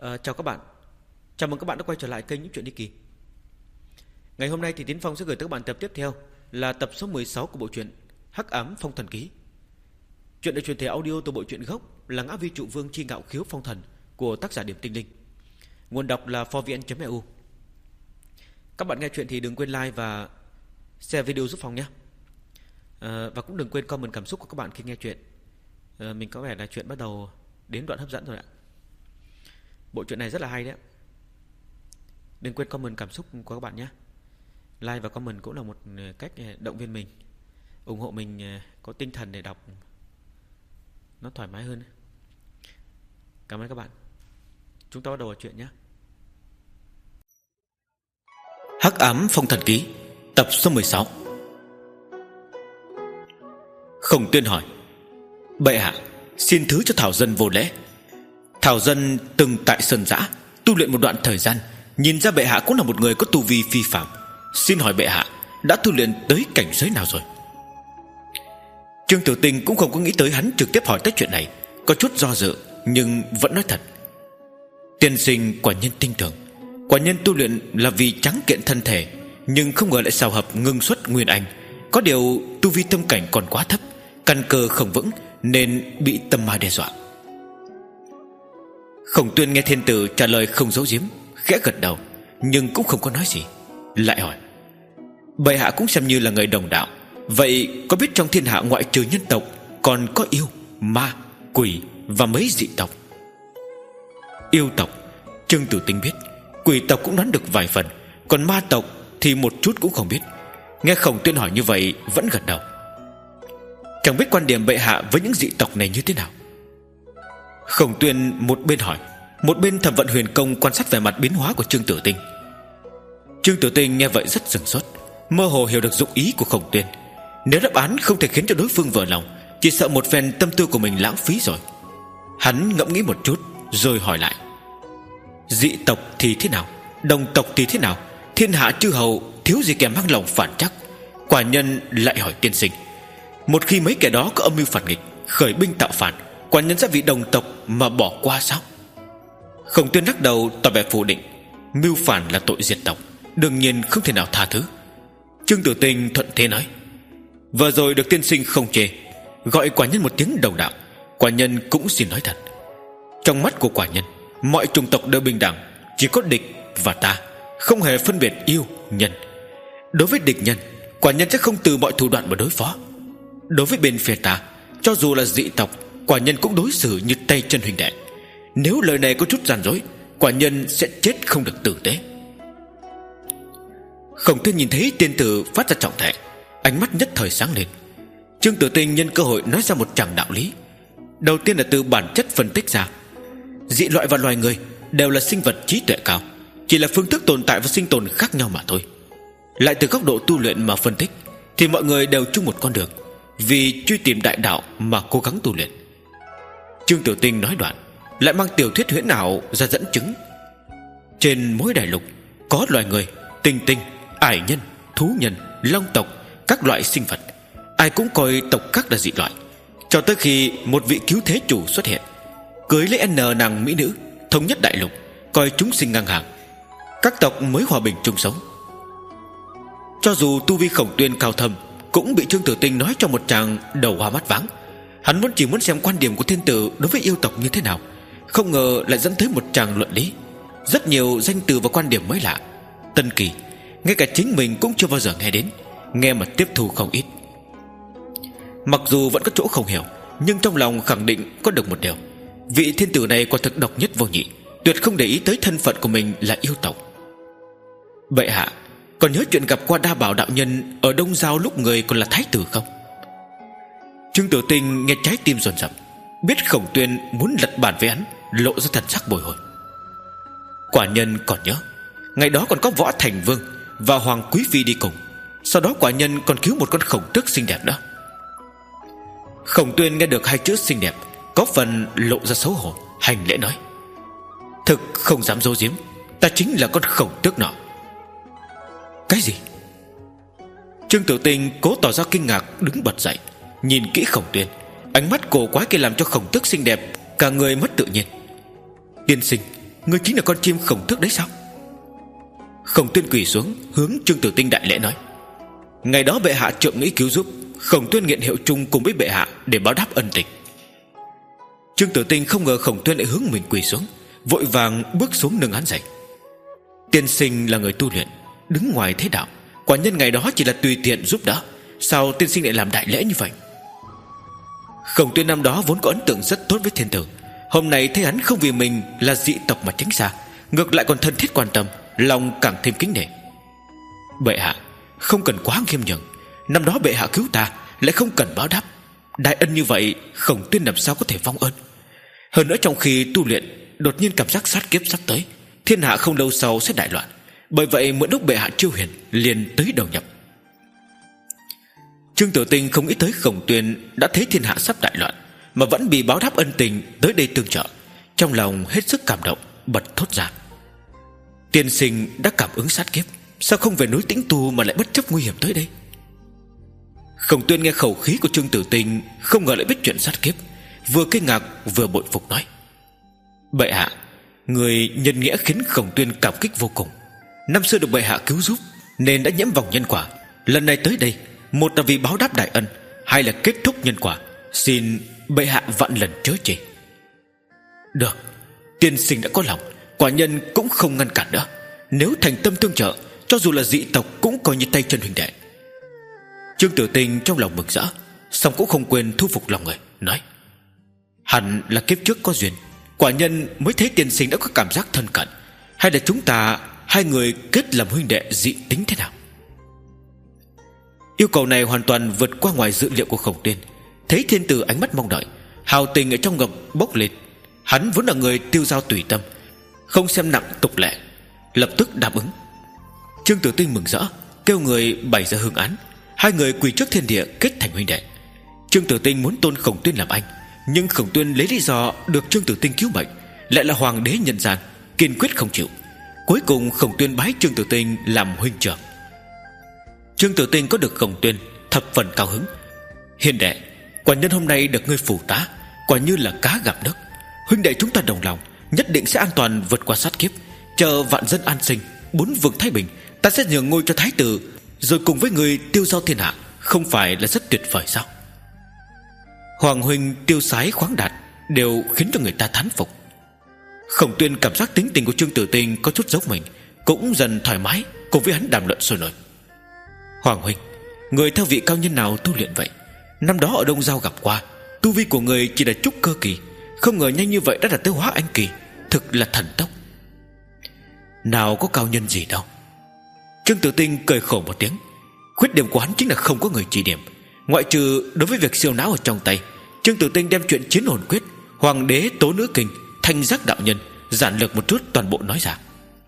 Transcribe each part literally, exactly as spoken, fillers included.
Uh, chào các bạn. Chào mừng các bạn đã quay trở lại kênh Những Chuyện Đi Kỳ. Ngày hôm nay thì Tiến Phong sẽ gửi tới các bạn tập tiếp theo, là tập số mười sáu của bộ truyện Hắc Ám Phong Thần Ký. Chuyện được truyền thể audio từ bộ truyện gốc là Ngã Vi Trụ Vương Chi Ngạo Khiếu Phong Thần của tác giả Điểm Tinh Linh. Nguồn đọc là forvn chấm e u. Các bạn nghe chuyện thì đừng quên like và share video giúp Phong nhé. À, và cũng đừng quên comment cảm xúc của các bạn khi nghe chuyện. à, Mình có vẻ là chuyện bắt đầu đến đoạn hấp dẫn rồi ạ. Bộ truyện này rất là hay đấy. Đừng quên comment cảm xúc của các bạn nhé. Like và comment cũng là một cách động viên mình, ủng hộ mình có tinh thần để đọc nó thoải mái hơn. Cảm ơn các bạn. Chúng ta bắt đầu vào chuyện nhé. Hắc Ám Phong Thần Ký, tập số mười sáu. Khổng Tuyên hỏi: bệ hạ, xin thứ cho Thảo dân vô lễ. Thảo dân từng tại Sơn Giã tu luyện một đoạn thời gian, nhìn ra bệ hạ cũng là một người có tu vi phi phàm. Xin hỏi bệ hạ đã tu luyện tới cảnh giới nào rồi? Trương Tiểu Tinh cũng không có nghĩ tới hắn trực tiếp hỏi tới chuyện này, có chút do dự nhưng vẫn nói thật: tiên sinh quả nhân tinh tưởng, quả nhân tu luyện là vì trắng kiện thân thể, nhưng không ngờ lại xào hợp ngưng xuất nguyên anh. Có điều tu vi tâm cảnh còn quá thấp, căn cơ không vững nên bị tâm ma đe dọa. Khổng Tuyên nghe thiên tử trả lời không giấu giếm, khẽ gật đầu nhưng cũng không có nói gì. Lại hỏi: bệ hạ cũng xem như là người đồng đạo, vậy có biết trong thiên hạ ngoại trừ nhân tộc còn có yêu, ma, quỷ và mấy dị tộc? Yêu tộc Trương Tử Tinh biết, quỷ tộc cũng đoán được vài phần, còn ma tộc thì một chút cũng không biết. Nghe Khổng Tuyên hỏi như vậy vẫn gật đầu. Chẳng biết quan điểm bệ hạ với những dị tộc này như thế nào? Khổng Tuyên một bên hỏi, một bên thẩm vận huyền công quan sát vẻ mặt biến hóa của Trương Tử Tinh. Trương Tử Tinh nghe vậy rất sửng sốt, mơ hồ hiểu được dụng ý của Khổng Tuyên. Nếu đáp án không thể khiến cho đối phương vừa lòng, chỉ sợ một phen tâm tư của mình lãng phí rồi. Hắn ngẫm nghĩ một chút rồi hỏi lại: dị tộc thì thế nào, đồng tộc thì thế nào? Thiên hạ chư hầu thiếu gì kẻ mang lòng phản chắc. Quả nhân lại hỏi tiên sinh, một khi mấy kẻ đó có âm mưu phản nghịch, khởi binh tạo phản, quả nhân sẽ vì đồng tộc mà bỏ qua sao? Khổng Tuyên lắc đầu tỏ vẻ phủ định: mưu phản là tội diệt tộc, đương nhiên không thể nào tha thứ. Trương Tử Tinh thuận thế nói: vừa rồi được tiên sinh không chê, gọi quả nhân một tiếng đồng đạo, quả nhân cũng xin nói thật. Trong mắt của quả nhân, mọi chủng tộc đều bình đẳng, chỉ có địch và ta, không hề phân biệt yêu, nhân. Đối với địch nhân, quả nhân sẽ không từ mọi thủ đoạn mà đối phó. Đối với bên phía ta, cho dù là dị tộc, quả nhân cũng đối xử như tay chân huynh đệ. Nếu lời này có chút gian dối, quả nhân sẽ chết không được tử tế. Khổng Tuyên nhìn thấy tiên tử phát ra trọng thể, ánh mắt nhất thời sáng lên. Trương Tử Tinh nhân cơ hội nói ra một tràng đạo lý. Đầu tiên là từ bản chất phân tích ra, dị loại và loài người đều là sinh vật trí tuệ cao, chỉ là phương thức tồn tại và sinh tồn khác nhau mà thôi. Lại từ góc độ tu luyện mà phân tích, thì mọi người đều chung một con đường, vì truy tìm đại đạo mà cố gắng tu luyện. Trương Tử Tinh nói đoạn lại mang tiểu thuyết huyễn ảo ra dẫn chứng. Trên mỗi đại lục có loài người, tinh tinh, ải nhân, thú nhân, long tộc, các loại sinh vật, ai cũng coi tộc khác là dị loại, cho tới khi một vị cứu thế chủ xuất hiện, cưới lấy n nàng mỹ nữ, thống nhất đại lục, coi chúng sinh ngang hàng, các tộc mới hòa bình chung sống. Cho dù tu vi Khổng Tuyên cao thâm, cũng bị Trương Tử Tinh nói cho một tràng đầu hoa mắt váng. Hắn muốn chỉ muốn xem quan điểm của thiên tử đối với yêu tộc như thế nào, không ngờ lại dẫn tới một tràng luận lý, rất nhiều danh từ và quan điểm mới lạ, tân kỳ, ngay cả chính mình cũng chưa bao giờ nghe đến, nghe mà tiếp thu không ít. Mặc dù vẫn có chỗ không hiểu, nhưng trong lòng khẳng định có được một điều: vị thiên tử này quả thực độc nhất vô nhị, tuyệt không để ý tới thân phận của mình là yêu tộc. Bệ hạ còn nhớ chuyện gặp qua Đa Bảo đạo nhân ở Đông Giao lúc người còn là thái tử không? Trương Tử Tinh nghe trái tim dồn dập, biết Khổng Tuyên muốn lật bàn với hắn, lộ ra thần sắc bồi hồi. Quả nhân còn nhớ, ngày đó còn có Võ Thành Vương và Hoàng Quý Phi đi cùng, sau đó quả nhân còn cứu một con khổng tước xinh đẹp nữa. Khổng Tuyên nghe được hai chữ xinh đẹp, có phần lộ ra xấu hổ, hành lễ nói: thực không dám giấu giếm, ta chính là con khổng tước nọ. Cái gì? Trương Tử Tinh cố tỏ ra kinh ngạc, đứng bật dậy, nhìn kỹ Khổng Tuyên, ánh mắt cổ quái kia làm cho khổng tước xinh đẹp cả người mất tự nhiên. Tiên sinh, Ngươi chính là con chim Khổng Tước đấy sao? Khổng Tuyên quỳ xuống, hướng Trương Tử Tinh đại lễ nói: ngày đó bệ hạ trượng nghĩ cứu giúp, Khổng Tuyên nguyện hiệu chung cùng với bệ hạ để báo đáp ân tình. Trương Tử Tinh không ngờ Khổng Tuyên lại hướng mình quỳ xuống, vội vàng bước xuống nâng hắn dậy. Tiên sinh là người tu luyện, đứng ngoài thế đạo, quả nhân ngày đó chỉ là tùy tiện giúp đỡ, sao tiên sinh lại làm đại lễ như vậy? Khổng Tuyên năm đó vốn có ấn tượng rất tốt với thiên tử, hôm nay thấy hắn không vì mình là dị tộc mà tránh xa, ngược lại còn thân thiết quan tâm, lòng càng thêm kính nể. Bệ hạ không cần quá khiêm nhường, năm đó bệ hạ cứu ta, lại không cần báo đáp. Đại ân như vậy, Khổng Tuyên làm sao có thể vong ơn? Hơn nữa trong khi tu luyện, đột nhiên cảm giác sát kiếp sắp tới, thiên hạ không lâu sau sẽ đại loạn, bởi vậy mượn lúc bệ hạ chiêu hiền, liền tới đầu nhập. Trương Tử Tinh không nghĩ tới Khổng Tuyên đã thấy thiên hạ sắp đại loạn mà vẫn bị báo đáp ân tình tới đây tương trợ, trong lòng hết sức cảm động, bật thốt ra: tiên sinh đã cảm ứng sát kiếp, sao không về núi Tĩnh Tu mà lại bất chấp nguy hiểm tới đây? Khổng Tuyên nghe khẩu khí của Trương Tử Tinh, không ngờ lại biết chuyện sát kiếp, vừa kinh ngạc vừa bội phục nói: bệ hạ, người nhân nghĩa khiến Khổng Tuyên cảm kích vô cùng. Năm xưa được bệ hạ cứu giúp nên đã nhiễm vòng nhân quả, lần này tới đây, một là vì báo đáp đại ân, hai là kết thúc nhân quả, xin bệ hạ vạn lần chớ trì. Được, tiên sinh đã có lòng, quả nhân cũng không ngăn cản nữa. Nếu thành tâm tương trợ, cho dù là dị tộc cũng coi như tay chân huynh đệ. Trương Tử Tinh trong lòng mừng rỡ, song cũng không quên thu phục lòng người, nói: hẳn là kiếp trước có duyên, quả nhân mới thấy tiên sinh đã có cảm giác thân cận. Hay là chúng ta hai người kết làm huynh đệ dị tính thế nào? Yêu cầu này hoàn toàn vượt qua ngoài dự liệu của Khổng Tuyên. Thấy thiên tử ánh mắt mong đợi, hào tình ở trong ngực bốc lên. Hắn vốn là người tiêu dao tùy tâm, không xem nặng tục lệ, lập tức đáp ứng. Trương Tử Tinh mừng rỡ, kêu người bày ra hương án, hai người quỳ trước thiên địa kết thành huynh đệ. Trương Tử Tinh muốn tôn Khổng Tuyên làm anh, nhưng Khổng Tuyên lấy lý do được Trương Tử Tinh cứu mệnh, lại là hoàng đế nhân gian, kiên quyết không chịu. Cuối cùng Khổng Tuyên bái Trương Tử Tinh làm huynh trưởng. Trương Tử Tinh có được Khổng Tuyên, thập phần cao hứng. Hiền đệ, quả nhân hôm nay được ngươi phụ tá, quả như là cá gặp nước. Huynh đệ chúng ta đồng lòng, nhất định sẽ an toàn vượt qua sát kiếp, chờ vạn dân an sinh, bốn vực thái bình, ta sẽ nhường ngôi cho thái tử, rồi cùng với người tiêu giao thiên hạ, không phải là rất tuyệt vời sao? Hoàng huynh tiêu sái khoáng đạt, đều khiến cho người ta thán phục. Khổng Tuyên cảm giác tính tình của Trương Tử Tinh có chút dốc mình, cũng dần thoải mái, cùng với hắn đàm luận sôi nổi. Hoàng huynh, người theo vị cao nhân nào tu luyện vậy? Năm đó ở Đông Giao gặp qua, tu vi của người chỉ là trúc cơ kỳ, không ngờ nhanh như vậy đã đạt tới hóa anh kỳ, thực là thần tốc. Nào có cao nhân gì đâu. Trương Tử Tinh cười khổ một tiếng. Khuyết điểm của hắn chính là không có người chỉ điểm. Ngoại trừ đối với việc siêu não ở trong tay, Trương Tử Tinh đem chuyện chiến hồn quyết, hoàng đế tố nữ kinh, thanh giác đạo nhân, giản lược một chút toàn bộ nói ra.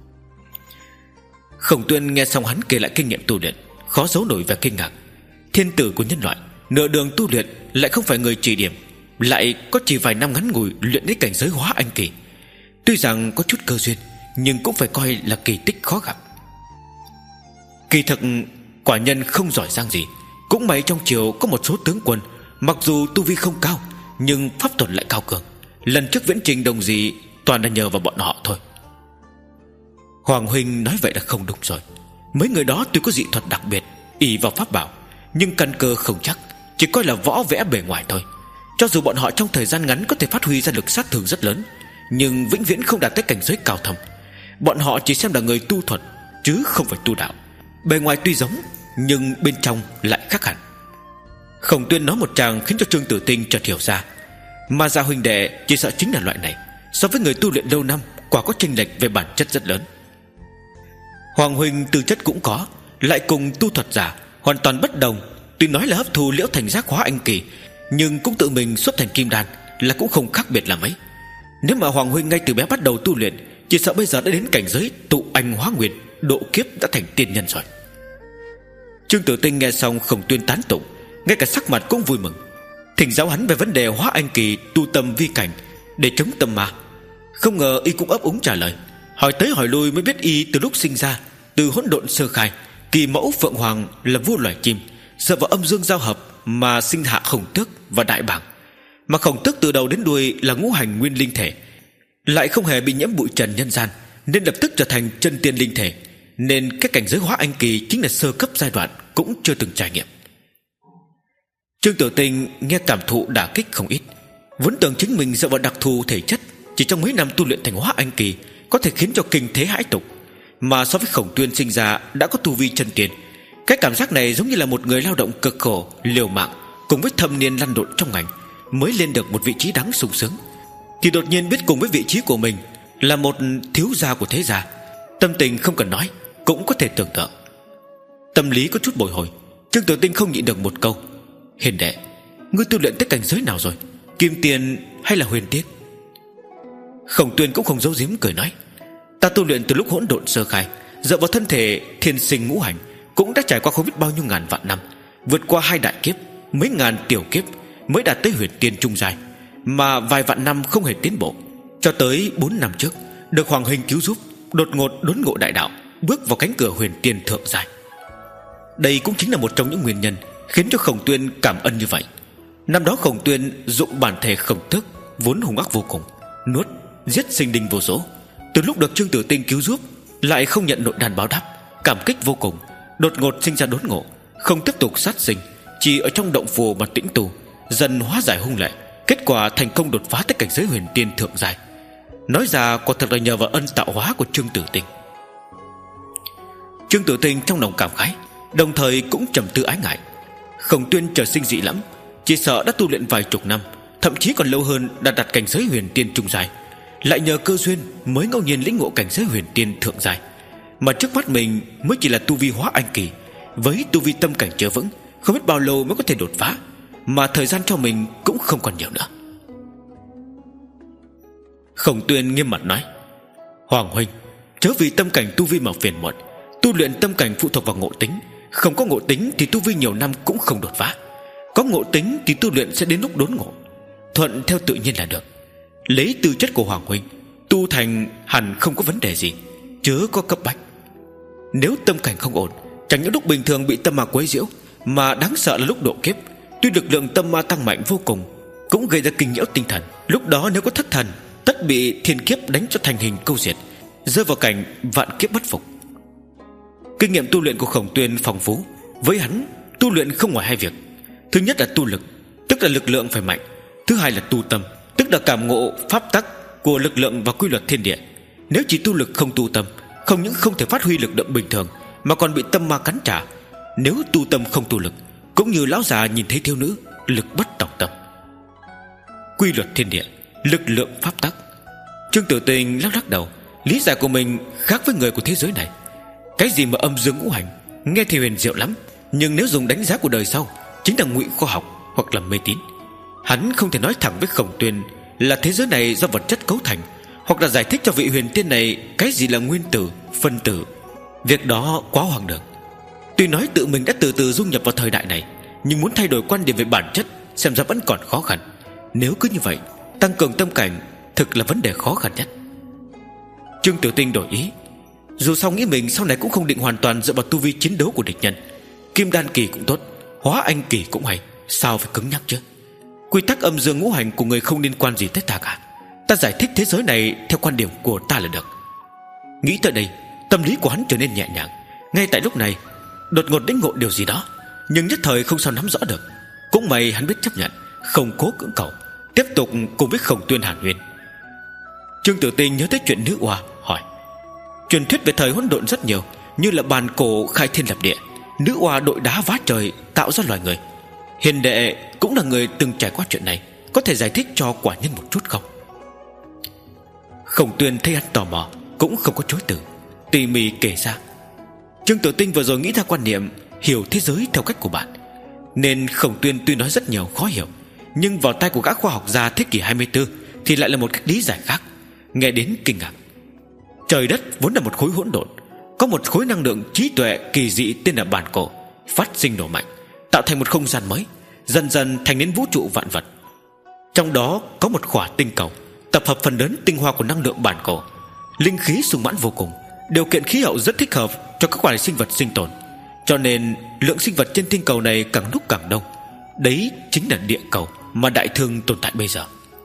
Khổng Tuyên nghe xong hắn kể lại kinh nghiệm tu luyện, khó giấu nổi vẻ kinh ngạc. Thiên tử của nhân loại, nửa đường tu luyện lại không phải người chỉ điểm, lại có chỉ vài năm ngắn ngủi luyện đến cảnh giới hóa anh kỳ. Tuy rằng có chút cơ duyên, nhưng cũng phải coi là kỳ tích khó gặp. Kỳ thực quả nhân không giỏi giang gì, cũng may trong triều có một số tướng quân, mặc dù tu vi không cao, nhưng pháp thuật lại cao cường. Lần trước viễn trình đồng gì toàn là nhờ vào bọn họ thôi. Hoàng huynh nói vậy là không đúng rồi. Mấy người đó tuy có dị thuật đặc biệt, ỷ vào pháp bảo, nhưng căn cơ không chắc, chỉ coi là võ vẽ bề ngoài thôi. Cho dù bọn họ trong thời gian ngắn có thể phát huy ra lực sát thương rất lớn, nhưng vĩnh viễn không đạt tới cảnh giới cao thâm. Bọn họ chỉ xem là người tu thuật, chứ không phải tu đạo. Bề ngoài tuy giống, nhưng bên trong lại khác hẳn. Khổng Tuyên nói một tràng khiến cho Trương Tử Tinh chợt hiểu ra. Mà Gia huynh đệ chỉ sợ chính là loại này, so với người tu luyện lâu năm, quả có chênh lệch về bản chất rất lớn. Hoàng huynh tư chất cũng có, lại cùng tu thuật giả hoàn toàn bất đồng. Tuy nói là hấp thu liễu thành giác hóa anh kỳ, nhưng cũng tự mình xuất thành kim đan, là cũng không khác biệt là mấy. Nếu mà Hoàng huynh ngay từ bé bắt đầu tu luyện, chỉ sợ bây giờ đã đến cảnh giới tụ anh hóa nguyệt, độ kiếp đã thành tiên nhân rồi. Trương Tử Tinh nghe xong Khổng Tuyên tán tụng, ngay cả sắc mặt cũng vui mừng, thỉnh giáo hắn về vấn đề hóa anh kỳ tu tâm vi cảnh để chống tâm ma. Không ngờ y cũng ấp úng trả lời. Hỏi tới hỏi lui mới biết y từ lúc sinh ra, từ hỗn độn sơ khai, kỳ mẫu phượng hoàng là vua loài chim, dựa vào âm dương giao hợp mà sinh hạ Khổng Tước và Đại Bàng. Mà Khổng Tước từ đầu đến đuôi là ngũ hành nguyên linh thể, lại không hề bị nhiễm bụi trần nhân gian, nên lập tức trở thành chân tiên linh thể. Nên cái cảnh giới hóa anh kỳ chính là sơ cấp giai đoạn cũng chưa từng trải nghiệm. Trương Tiểu Tinh nghe cảm thụ đả kích không ít. Vốn tưởng chính mình dựa vào đặc thù thể chất, chỉ trong mấy năm tu luyện thành hóa anh kỳ có thể khiến cho kinh thế hãi tục, mà so với Khổng Tuyên sinh ra đã có tu vi chân tiên, cái cảm giác này giống như là một người lao động cực khổ, liều mạng cùng với thâm niên lăn lộn trong ngành mới lên được một vị trí đáng sung sướng, thì đột nhiên biết cùng với vị trí của mình là một thiếu gia của thế gia, tâm tình không cần nói cũng có thể tưởng tượng. Tâm lý có chút bồi hồi, Trương Tiểu Tinh không nhịn được một câu: "Hiền đệ, ngươi tu luyện tới cảnh giới nào rồi? Kim tiền hay là huyền tiên?" Khổng Tuyên cũng không giấu giếm cười nói: "Ta tu luyện từ lúc hỗn độn sơ khai, dựa vào thân thể thiên sinh ngũ hành, cũng đã trải qua không biết bao nhiêu ngàn vạn năm, vượt qua hai đại kiếp, mấy ngàn tiểu kiếp mới đạt tới huyền tiên trung giai, mà vài vạn năm không hề tiến bộ, cho tới bốn năm trước được Hoàng Huynh cứu giúp, đột ngột đốn ngộ đại đạo, bước vào cánh cửa huyền tiên thượng giai." Đây cũng chính là một trong những nguyên nhân khiến cho Khổng Tuyên cảm ơn như vậy. Năm đó Khổng Tuyên dụng bản thể khổng tước vốn hung ác vô cùng, nuốt giết sinh linh vô số, từ lúc được Trương Tử Tinh cứu giúp lại không nhận nội đàn báo đáp, cảm kích vô cùng, đột ngột sinh ra đốn ngộ, không tiếp tục sát sinh, chỉ ở trong động phù mà tĩnh tu, dần hóa giải hung lệ, kết quả thành công đột phá tới cảnh giới huyền tiên thượng giai. Nói ra quả thật là nhờ vào ân tạo hóa của Trương Tử Tinh. Trương Tử Tinh trong lòng cảm khái, đồng thời cũng trầm tư ái ngại. Khổng Tuyên trời sinh dị lắm, chỉ sợ đã tu luyện vài chục năm, thậm chí còn lâu hơn đã đạt cảnh giới huyền tiên trung giai, lại nhờ cơ duyên mới ngẫu nhiên lĩnh ngộ cảnh giới huyền tiên thượng giai, mà trước mắt mình mới chỉ là tu vi hóa anh kỳ, với tu vi tâm cảnh chưa vững, không biết bao lâu mới có thể đột phá, mà thời gian cho mình cũng không còn nhiều nữa. Khổng Tuyên nghiêm mặt nói: "Hoàng huynh, chớ vì tâm cảnh tu vi mà phiền muộn. Tu luyện tâm cảnh phụ thuộc vào ngộ tính, không có ngộ tính thì tu vi nhiều năm cũng không đột phá. Có ngộ tính thì tu luyện sẽ đến lúc đốn ngộ, thuận theo tự nhiên là được. Lấy tư chất của Hoàng huynh, tu thành hẳn không có vấn đề gì, chớ có cấp bách. Nếu tâm cảnh không ổn, chẳng những lúc bình thường bị tâm ma quấy nhiễu, mà đáng sợ là lúc độ kiếp, tuy lực lượng tâm ma tăng mạnh vô cùng, cũng gây ra kinh nhiễu tinh thần. Lúc đó nếu có thất thần, tất bị thiên kiếp đánh cho thành hình câu diệt, rơi vào cảnh vạn kiếp bất phục." Kinh nghiệm tu luyện của Khổng Tuyên phong phú, với hắn tu luyện không ngoài hai việc: thứ nhất là tu lực, tức là lực lượng phải mạnh; thứ hai là tu tâm, tức là cảm ngộ pháp tắc của lực lượng và quy luật thiên địa. Nếu chỉ tu lực không tu tâm, không những không thể phát huy lực lượng bình thường, mà còn bị tâm ma cắn trả. Nếu tu tâm không tu lực, cũng như lão già nhìn thấy thiếu nữ, lực bất tòng tâm. Quy luật thiên địa, lực lượng pháp tắc. Trương Tử Tinh lắc lắc đầu, lý giải của mình khác với người của thế giới này. Cái gì mà âm dương ngũ hành, nghe thì huyền diệu lắm, nhưng nếu dùng đánh giá của đời sau, chính là ngụy khoa học hoặc là mê tín. Hắn không thể nói thẳng với Khổng Tuyên là thế giới này do vật chất cấu thành, hoặc là giải thích cho vị huyền tiên này cái gì là nguyên tử, phân tử. Việc đó quá hoang đường. Tuy nói tự mình đã từ từ dung nhập vào thời đại này, nhưng muốn thay đổi quan điểm về bản chất xem ra vẫn còn khó khăn. Nếu cứ như vậy, tăng cường tâm cảnh thực là vấn đề khó khăn nhất. Trương Tiểu Tinh đổi ý. Dù sao nghĩ mình sau này cũng không định hoàn toàn dựa vào tu vi chiến đấu của địch nhân. Kim đan kỳ cũng tốt, hóa anh kỳ cũng hay, sao phải cứng nhắc chứ? Quy tắc âm dương ngũ hành của người không liên quan gì tới ta cả. Ta giải thích thế giới này theo quan điểm của ta là được. Nghĩ tới đây, tâm lý của hắn trở nên nhẹ nhàng. Ngay tại lúc này, đột ngột lĩnh ngộ điều gì đó, nhưng nhất thời không sao nắm rõ được. Cũng may hắn biết chấp nhận, không cố cưỡng cầu, tiếp tục cùng với Khổng Tuyên hàn huyên. Trương Tử Tinh nhớ tới chuyện nữ oa, hỏi: "Truyền thuyết về thời hỗn độn rất nhiều, như là bàn cổ khai thiên lập địa, nữ oa đội đá vá trời tạo ra loài người. Hiền đệ cũng là người từng trải qua chuyện này, có thể giải thích cho quả nhân một chút không?" Khổng Tuyên thấy hắn tò mò, cũng không có chối từ, tỉ mỉ kể ra. Trương Tử Tinh vừa rồi nghĩ ra quan niệm hiểu thế giới theo cách của bạn, nên Khổng Tuyên tuy nói rất nhiều khó hiểu, nhưng vào tay của gã khoa học gia thế kỷ hai mươi tư thì lại là một cách lý giải khác, nghe đến kinh ngạc. Trời đất vốn là một khối hỗn độn, có một khối năng lượng trí tuệ kỳ dị tên là bản cổ, phát sinh nổ mạnh, tạo thành một không gian mới, dần dần thành đến vũ trụ vạn vật. Trong đó có một khỏa tinh cầu, tập hợp phần lớn tinh hoa của năng lượng bản cổ, linh khí sung mãn vô cùng, điều kiện khí hậu rất thích hợp cho các loài sinh vật sinh tồn, cho nên lượng sinh vật trên tinh cầu này càng lúc càng đông. Đấy chính là địa cầu mà đại thương tồn tại bây giờ.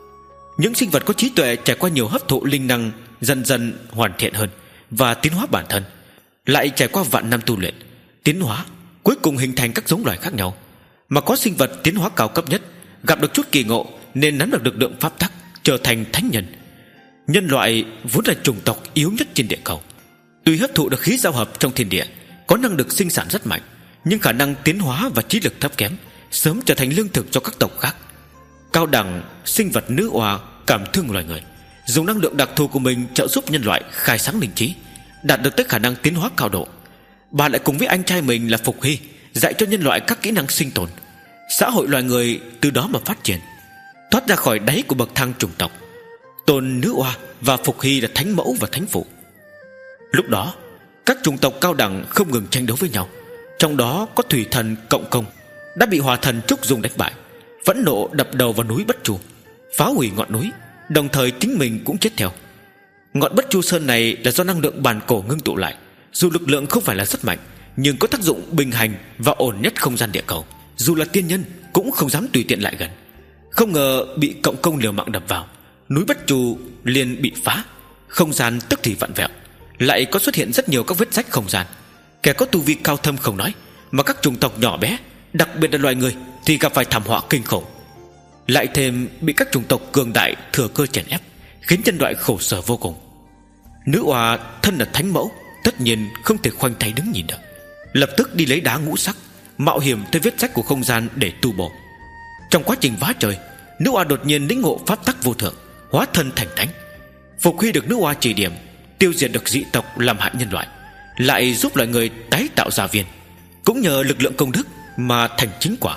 Những sinh vật có trí tuệ trải qua nhiều hấp thụ linh năng, dần dần hoàn thiện hơn và tiến hóa bản thân, lại trải qua vạn năm tu luyện, tiến hóa, cuối cùng hình thành các giống loài khác nhau. Mà có sinh vật tiến hóa cao cấp nhất, gặp được chút kỳ ngộ nên nắm được lực lượng pháp tắc, trở thành thánh nhân. Nhân loại vốn là chủng tộc yếu nhất trên địa cầu, tuy hấp thụ được khí giao hợp trong thiên địa, có năng lực sinh sản rất mạnh, nhưng khả năng tiến hóa và trí lực thấp kém, sớm trở thành lương thực cho các tộc khác. Cao đẳng sinh vật nữ oa cảm thương loài người, dùng năng lượng đặc thù của mình trợ giúp nhân loại khai sáng linh trí, đạt được tới khả năng tiến hóa cao độ. Bà lại cùng với anh trai mình là Phục Hy dạy cho nhân loại các kỹ năng sinh tồn. Xã hội loài người từ đó mà phát triển, thoát ra khỏi đáy của bậc thang chủng tộc. Tôn nữ oa và Phục Hy là thánh mẫu và thánh phụ. Lúc đó các chủng tộc cao đẳng không ngừng tranh đấu với nhau, trong đó có thủy thần Cộng Công đã bị hỏa thần Trúc Dung đánh bại, phẫn nộ đập đầu vào núi Bất Chu, phá hủy ngọn núi, đồng thời chính mình cũng chết theo. Ngọn Bất Chu Sơn này là do năng lượng bản cổ ngưng tụ lại, dù lực lượng không phải là rất mạnh, nhưng có tác dụng bình hành và ổn nhất không gian địa cầu. Dù là tiên nhân cũng không dám tùy tiện lại gần. Không ngờ bị Cộng Công liều mạng đập vào, núi Bất Chu liền bị phá, không gian tức thì vặn vẹo, lại có xuất hiện rất nhiều các vết rách không gian. Kẻ có tu vi cao thâm không nói, mà các chủng tộc nhỏ bé, đặc biệt là loài người, thì gặp phải thảm họa kinh khủng. Lại thêm bị các chủng tộc cường đại thừa cơ chèn ép, khiến nhân loại khổ sở vô cùng. Nữ oa thân là thánh mẫu, tất nhiên không thể khoanh tay đứng nhìn được, lập tức đi lấy đá ngũ sắc, mạo hiểm tới vết rách của không gian để tu bổ. Trong quá trình vá trời, nữ oa đột nhiên lĩnh ngộ pháp tắc vô thượng, hóa thân thành thánh. Phục Hy được nữ oa chỉ điểm, tiêu diệt được dị tộc làm hại nhân loại, lại giúp loài người tái tạo gia viên, cũng nhờ lực lượng công đức mà thành chính quả.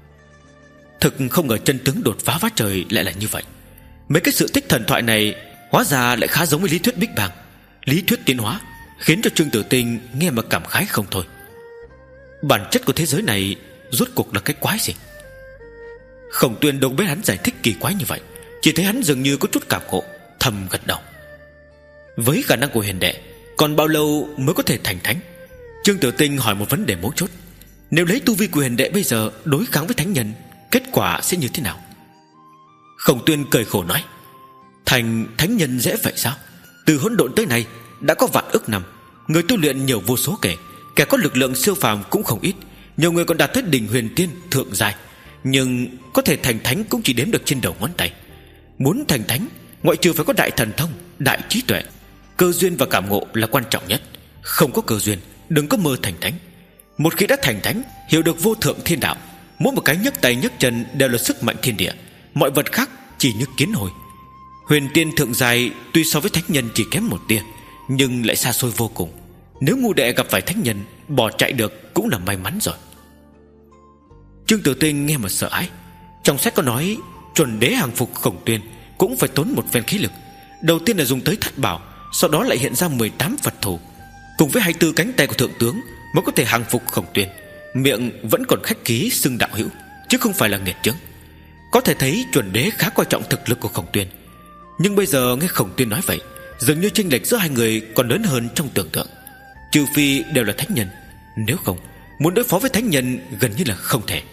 Thực không ngờ chân tướng đột phá vá trời lại là như vậy. Mấy cái sự tích thần thoại này hóa ra lại khá giống với lý thuyết Big Bang, lý thuyết tiến hóa, khiến cho Trương Tử Tinh nghe mà cảm khái không thôi. Bản chất của thế giới này rốt cuộc là cái quái gì? Khổng Tuyên đâu biết hắn giải thích kỳ quái như vậy, chỉ thấy hắn dường như có chút cảm ngộ, thầm gật đầu. Với khả năng của hiền đệ, còn bao lâu mới có thể thành thánh? Trương Tử Tinh hỏi một vấn đề mấu chốt. Nếu lấy tu vi của hiền đệ bây giờ đối kháng với thánh nhân, kết quả sẽ như thế nào? Khổng Tuyên cười khổ nói, thành thánh nhân dễ vậy sao? Từ hỗn độn tới nay đã có vạn ức năm, người tu luyện nhiều vô số kể, kẻ có lực lượng siêu phàm cũng không ít, nhiều người còn đạt tới đỉnh huyền tiên thượng giai, nhưng có thể thành thánh cũng chỉ đếm được trên đầu ngón tay. Muốn thành thánh, ngoại trừ phải có đại thần thông, đại trí tuệ, cơ duyên và cảm ngộ là quan trọng nhất. Không có cơ duyên, đừng có mơ thành thánh. Một khi đã thành thánh, hiểu được vô thượng thiên đạo, mỗi một cái nhấc tay nhấc chân đều là sức mạnh thiên địa, mọi vật khác chỉ như kiến hồi. Huyền tiên thượng giai tuy so với thánh nhân chỉ kém một tia, nhưng lại xa xôi vô cùng. Nếu ngu đệ gặp phải thánh nhân, bỏ chạy được cũng là may mắn rồi. Trương Tử Tinh nghe mà sợ hãi. Trong sách có nói chuẩn đế hàng phục Khổng Tuyên cũng phải tốn một phen khí lực. Đầu tiên là dùng tới thất bảo, sau đó lại hiện ra mười tám Phật thủ, cùng với hai mươi tư cánh tay của thượng tướng mới có thể hàng phục Khổng Tuyên. Miệng vẫn còn khách khí xưng đạo hữu, chứ không phải là nghiệt chướng. Có thể thấy chuẩn đế khá coi trọng thực lực của Khổng Tuyên. Nhưng bây giờ nghe Khổng Tuyên nói vậy, dường như chênh lệch giữa hai người còn lớn hơn trong tưởng tượng. Trừ phi đều là thánh nhân, nếu không muốn đối phó với thánh nhân gần như là không thể.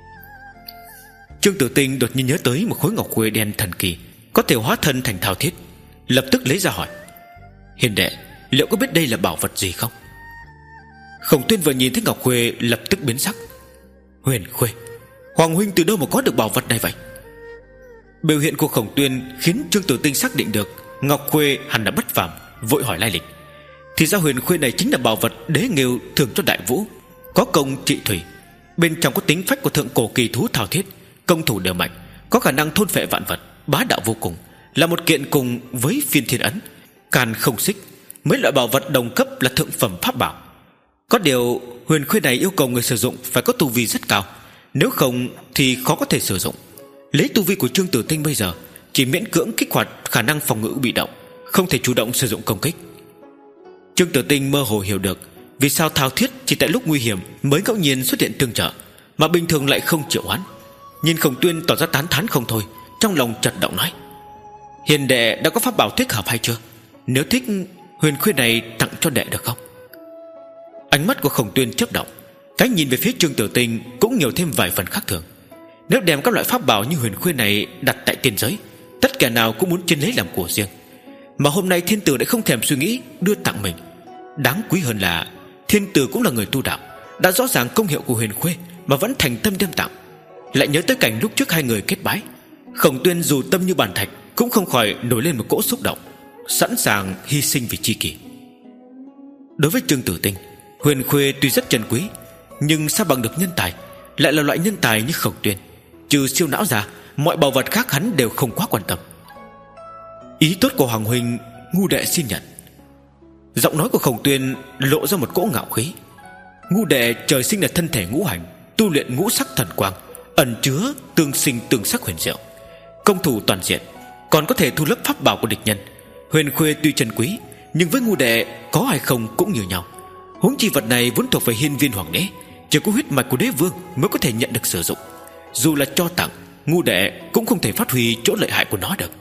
Trương Tử Tinh đột nhiên nhớ tới một khối ngọc khuê đen thần kỳ, có thể hóa thân thành thao thiết, lập tức lấy ra hỏi, hiền đệ, liệu có biết đây là bảo vật gì không? Khổng Tuyên vừa nhìn thấy ngọc khuê lập tức biến sắc. Huyền khuê, Hoàng huynh từ đâu mà có được bảo vật này vậy? Biểu hiện của Khổng Tuyên khiến Trương Tử Tinh xác định được ngọc khuê hẳn là bất phàm, vội hỏi lai lịch. Thì ra huyền khuê này chính là bảo vật đế nghêu thường cho Đại Vũ, có công trị thủy, bên trong có tính phách của thượng cổ kỳ thú thao thiết, công thủ đều mạnh, có khả năng thôn phệ vạn vật, bá đạo vô cùng, là một kiện cùng với phiên thiên ấn, càn không xích. Mấy loại bảo vật đồng cấp là thượng phẩm pháp bảo. Có điều huyền khuê này yêu cầu người sử dụng phải có tu vi rất cao, nếu không thì khó có thể sử dụng. Lấy tu vi của Trương Tử Tinh bây giờ, chỉ miễn cưỡng kích hoạt khả năng phòng ngự bị động, không thể chủ động sử dụng công kích. Trương Tử Tinh mơ hồ hiểu được vì sao thao thiết chỉ tại lúc nguy hiểm mới ngẫu nhiên xuất hiện tương trợ, mà bình thường lại không triệu hoán. Nhìn Khổng Tuyên tỏ ra tán thán không thôi, trong lòng chật động nói, hiền đệ đã có pháp bảo thích hợp hay chưa? Nếu thích, huyền khuê này tặng cho đệ được không? Ánh mắt của Khổng Tuyên chớp động, cái nhìn về phía Trương Tử Tinh cũng nhiều thêm vài phần khác thường. Nếu đem các loại pháp bảo như huyền khuê này đặt tại tiên giới, tất kẻ nào cũng muốn chiếm lấy làm của riêng. Mà hôm nay thiên tử lại không thèm suy nghĩ đưa tặng mình. Đáng quý hơn là thiên tử cũng là người tu đạo, đã rõ ràng công hiệu của Huyền Khuê mà vẫn thành tâm đem tặng. Lại nhớ tới cảnh lúc trước hai người kết bái, Khổng Tuyên dù tâm như bàn thạch cũng không khỏi nổi lên một cỗ xúc động, sẵn sàng hy sinh vì tri kỷ. Đối với Trương Tử Tinh, Huyền Khuê tuy rất trân quý, nhưng sao bằng được nhân tài, lại là loại nhân tài như Khổng Tuyên. Trừ siêu não ra, mọi bảo vật khác hắn đều không quá quan tâm. Ý tốt của Hoàng huynh, ngu đệ xin nhận. Giọng nói của Khổng Tuyên lộ ra một cỗ ngạo khí. Ngu đệ trời sinh là thân thể ngũ hành, tu luyện ngũ sắc thần quang, ẩn chứa tương sinh tương sắc huyền diệu, công thủ toàn diện, còn có thể thu lấp pháp bảo của địch nhân. Huyền Khuê tuy trân quý, nhưng với ngu đệ có hay không cũng như nhau. Huống chi vật này vốn thuộc về hiên viên hoàng đế, chỉ có huyết mạch của đế vương mới có thể nhận được sử dụng. Dù là cho tặng, ngu đệ cũng không thể phát huy chỗ lợi hại của nó được.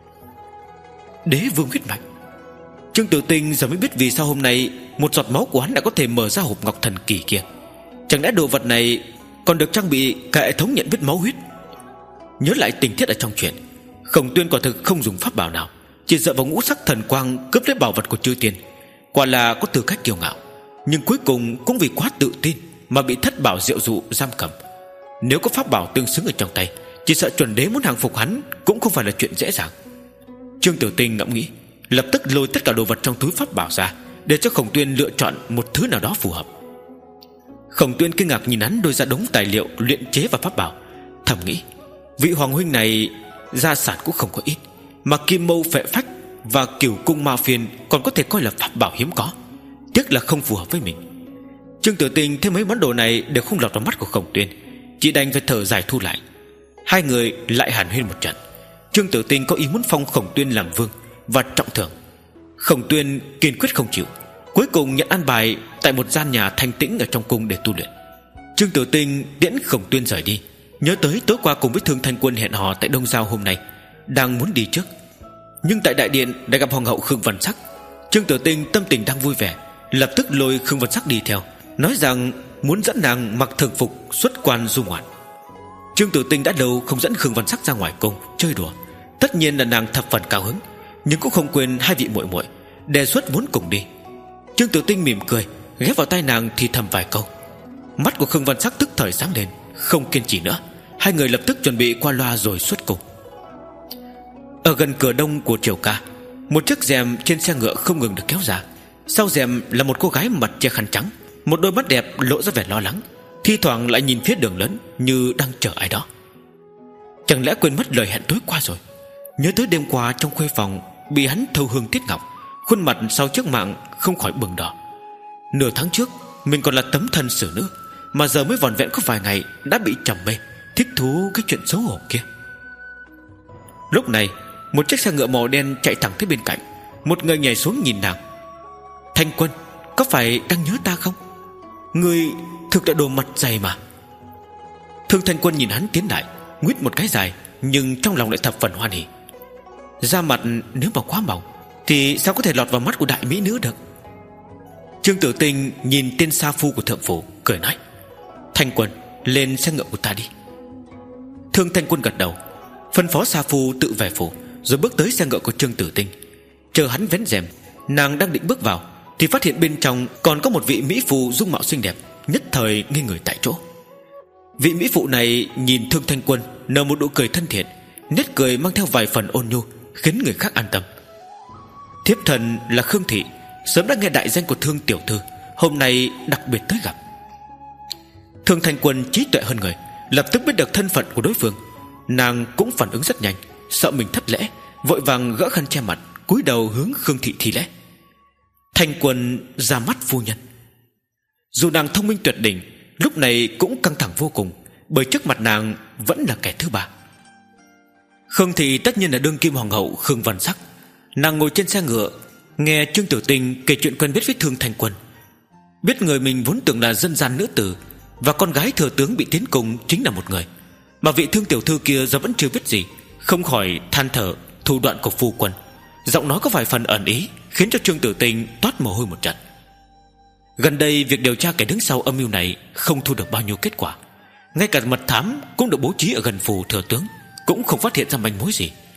Đế vương huyết mạch. Trương Tử Tinh giờ mới biết vì sao hôm nay một giọt máu của hắn đã có thể mở ra hộp ngọc thần kỳ kia. Chẳng lẽ đồ vật này còn được trang bị cả hệ thống nhận biết máu huyết? Nhớ lại tình tiết ở trong chuyện, Khổng Tuyên quả thực không dùng pháp bảo nào, chỉ dựa vào ngũ sắc thần quang cướp lấy bảo vật của chư tiên. Quả là có tư cách kiêu ngạo, nhưng cuối cùng cũng vì quá tự tin mà bị thất bảo diệu dụ giam cầm. Nếu có pháp bảo tương xứng ở trong tay, chỉ sợ chuẩn đế muốn hàng phục hắn cũng không phải là chuyện dễ dàng. Trương Tử Tinh ngẫm nghĩ, lập tức lôi tất cả đồ vật trong túi pháp bảo ra, để cho Khổng Tuyên lựa chọn một thứ nào đó phù hợp. Khổng Tuyên kinh ngạc nhìn hắn đôi ra đống tài liệu luyện chế và pháp bảo, thầm nghĩ, vị hoàng huynh này gia sản cũng không có ít, mà kim mâu phệ phách và cửu cung ma phiên còn có thể coi là pháp bảo hiếm có, tiếc là không phù hợp với mình. Trương Tử Tinh thấy mấy món đồ này đều không lọt vào mắt của Khổng Tuyên, chỉ đành phải thở dài thu lại. Hai người lại hàn huyên một trận. Trương Tử Tinh có ý muốn phong Khổng Tuyên làm vương và trọng thưởng. Khổng Tuyên kiên quyết không chịu, cuối cùng nhận an bài tại một gian nhà thanh tĩnh ở trong cung để tu luyện. Trương Tử Tinh tiễn Khổng Tuyên rời đi, nhớ tới tối qua cùng với Thương Thanh Quân hẹn hò tại Đông Giao hôm nay, đang muốn đi trước, nhưng tại đại điện đã gặp hoàng hậu Khương Văn Sắc. Trương Tử Tinh tâm tình đang vui vẻ, lập tức lôi Khương Văn Sắc đi theo, nói rằng muốn dẫn nàng mặc thường phục xuất quan du ngoạn. Trương Tử Tinh đã lâu không dẫn Khương Văn Sắc ra ngoài cung chơi đùa, tất nhiên là nàng thập phần cao hứng, nhưng cũng không quên hai vị muội muội đề xuất muốn cùng đi. Trương Tử Tinh mỉm cười, ghé vào tai nàng thì thầm vài câu. Mắt của Khương Văn Sắc tức thời sáng lên, không kiên trì nữa. Hai người lập tức chuẩn bị qua loa rồi xuất cung. Ở gần cửa đông của triều ca, một chiếc rèm trên xe ngựa không ngừng được kéo ra. Sau rèm là một cô gái mặt che khăn trắng, một đôi mắt đẹp lộ ra vẻ lo lắng, thi thoảng lại nhìn phía đường lớn như đang chờ ai đó. Chẳng lẽ quên mất lời hẹn tối qua rồi? Nhớ tới đêm qua trong khuê phòng bị hắn thâu hương tiết ngọc, khuôn mặt sau chiếc mạng không khỏi bừng đỏ. Nửa tháng trước mình còn là tấm thân xử nữ, mà giờ mới vỏn vẹn có vài ngày đã bị trầm mê, thích thú cái chuyện xấu hổ kia. Lúc này một chiếc xe ngựa màu đen chạy thẳng tới bên cạnh. Một người nhảy xuống nhìn nàng. Thanh Quân, có phải đang nhớ ta không? Người thực là đồ mặt dày mà. Thương Thanh Quân nhìn hắn tiến lại, nguyết một cái dài, nhưng trong lòng lại thập phần hoan hỉ. Da mặt nếu mà quá mỏng thì sao có thể lọt vào mắt của đại mỹ nữ được? Trương Tử Tinh nhìn tên sa phu của thượng phủ, cười nói, Thanh Quân, lên xe ngựa của ta đi. Thương Thanh Quân gật đầu, phân phó sa phu tự về phủ, rồi bước tới xe ngựa của Trương Tử Tinh. Chờ hắn vén rèm, nàng đang định bước vào thì phát hiện bên trong còn có một vị mỹ phụ dung mạo xinh đẹp, nhất thời ngây người tại chỗ. Vị mỹ phụ này nhìn Thương Thanh Quân nở một nụ cười thân thiện, nét cười mang theo vài phần ôn nhu, khiến người khác an tâm. Thiếp thần là Khương Thị, sớm đã nghe đại danh của Thương tiểu thư, hôm nay đặc biệt tới gặp. Thương Thanh Quân trí tuệ hơn người, lập tức biết được thân phận của đối phương. Nàng cũng phản ứng rất nhanh, sợ mình thất lễ, vội vàng gỡ khăn che mặt, cúi đầu hướng Khương Thị thi lễ. Thanh Quân ra mắt phu nhân. Dù nàng thông minh tuyệt đỉnh, lúc này cũng căng thẳng vô cùng, bởi trước mặt nàng vẫn là kẻ thứ ba. Khương Thị tất nhiên là đương kim hoàng hậu Khương Văn Sắc. Nàng ngồi trên xe ngựa, nghe Trương Tiểu Tinh kể chuyện quen biết với Thương Thanh Quân. Biết người mình vốn tưởng là dân gian nữ tử, và con gái thừa tướng bị tiến cung chính là một người, mà vị Thương tiểu thư kia giờ vẫn chưa biết gì, không khỏi than thở thủ đoạn của phu quân. Giọng nói có vài phần ẩn ý, khiến cho Trương Tử Tinh toát mồ hôi một trận. Gần đây việc điều tra kẻ đứng sau âm mưu này không thu được bao nhiêu kết quả. Ngay cả mật thám cũng được bố trí ở gần phủ thừa tướng, cũng không phát hiện ra manh mối gì.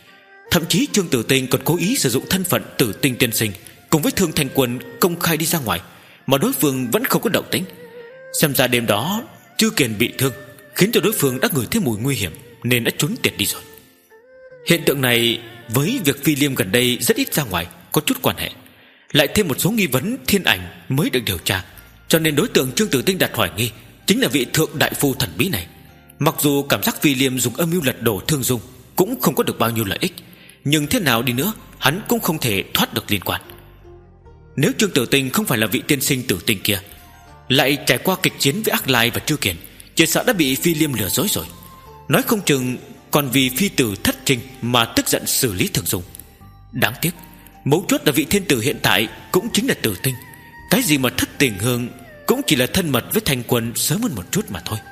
Thậm chí Trương Tử Tinh còn cố ý sử dụng thân phận Tử Tinh tiên sinh cùng với Thương Thanh Quân công khai đi ra ngoài, mà đối phương vẫn không có động tĩnh. Xem ra đêm đó Trư Kiền bị thương, khiến cho đối phương đã ngửi thấy mùi nguy hiểm, nên đã trốn tiệt đi rồi. Hiện tượng này với việc Phi Liêm gần đây rất ít ra ngoài có chút quan hệ, lại thêm một số nghi vấn thiên ảnh mới được điều tra, cho nên đối tượng Trương Tử Tinh đặt hoài nghi chính là vị thượng đại phu thần bí này. Mặc dù cảm giác Phi Liêm dùng âm mưu lật đổ Thương Dung cũng không có được bao nhiêu lợi ích, nhưng thế nào đi nữa hắn cũng không thể thoát được liên quan. Nếu Trương Tử Tinh không phải là vị tiên sinh tử tinh kia, lại trải qua kịch chiến với Ác Lai và Trư Kiền, chỉ sợ đã bị Phi Liêm lừa dối rồi. Nói không chừng còn vì phi tử thất trinh mà tức giận xử lý Thương Dung. Đáng tiếc, mấu chốt là vị thiên tử hiện tại cũng chính là Tử Tinh. Cái gì mà thất tình hương cũng chỉ là thân mật với Thanh Quân sớm hơn một chút mà thôi.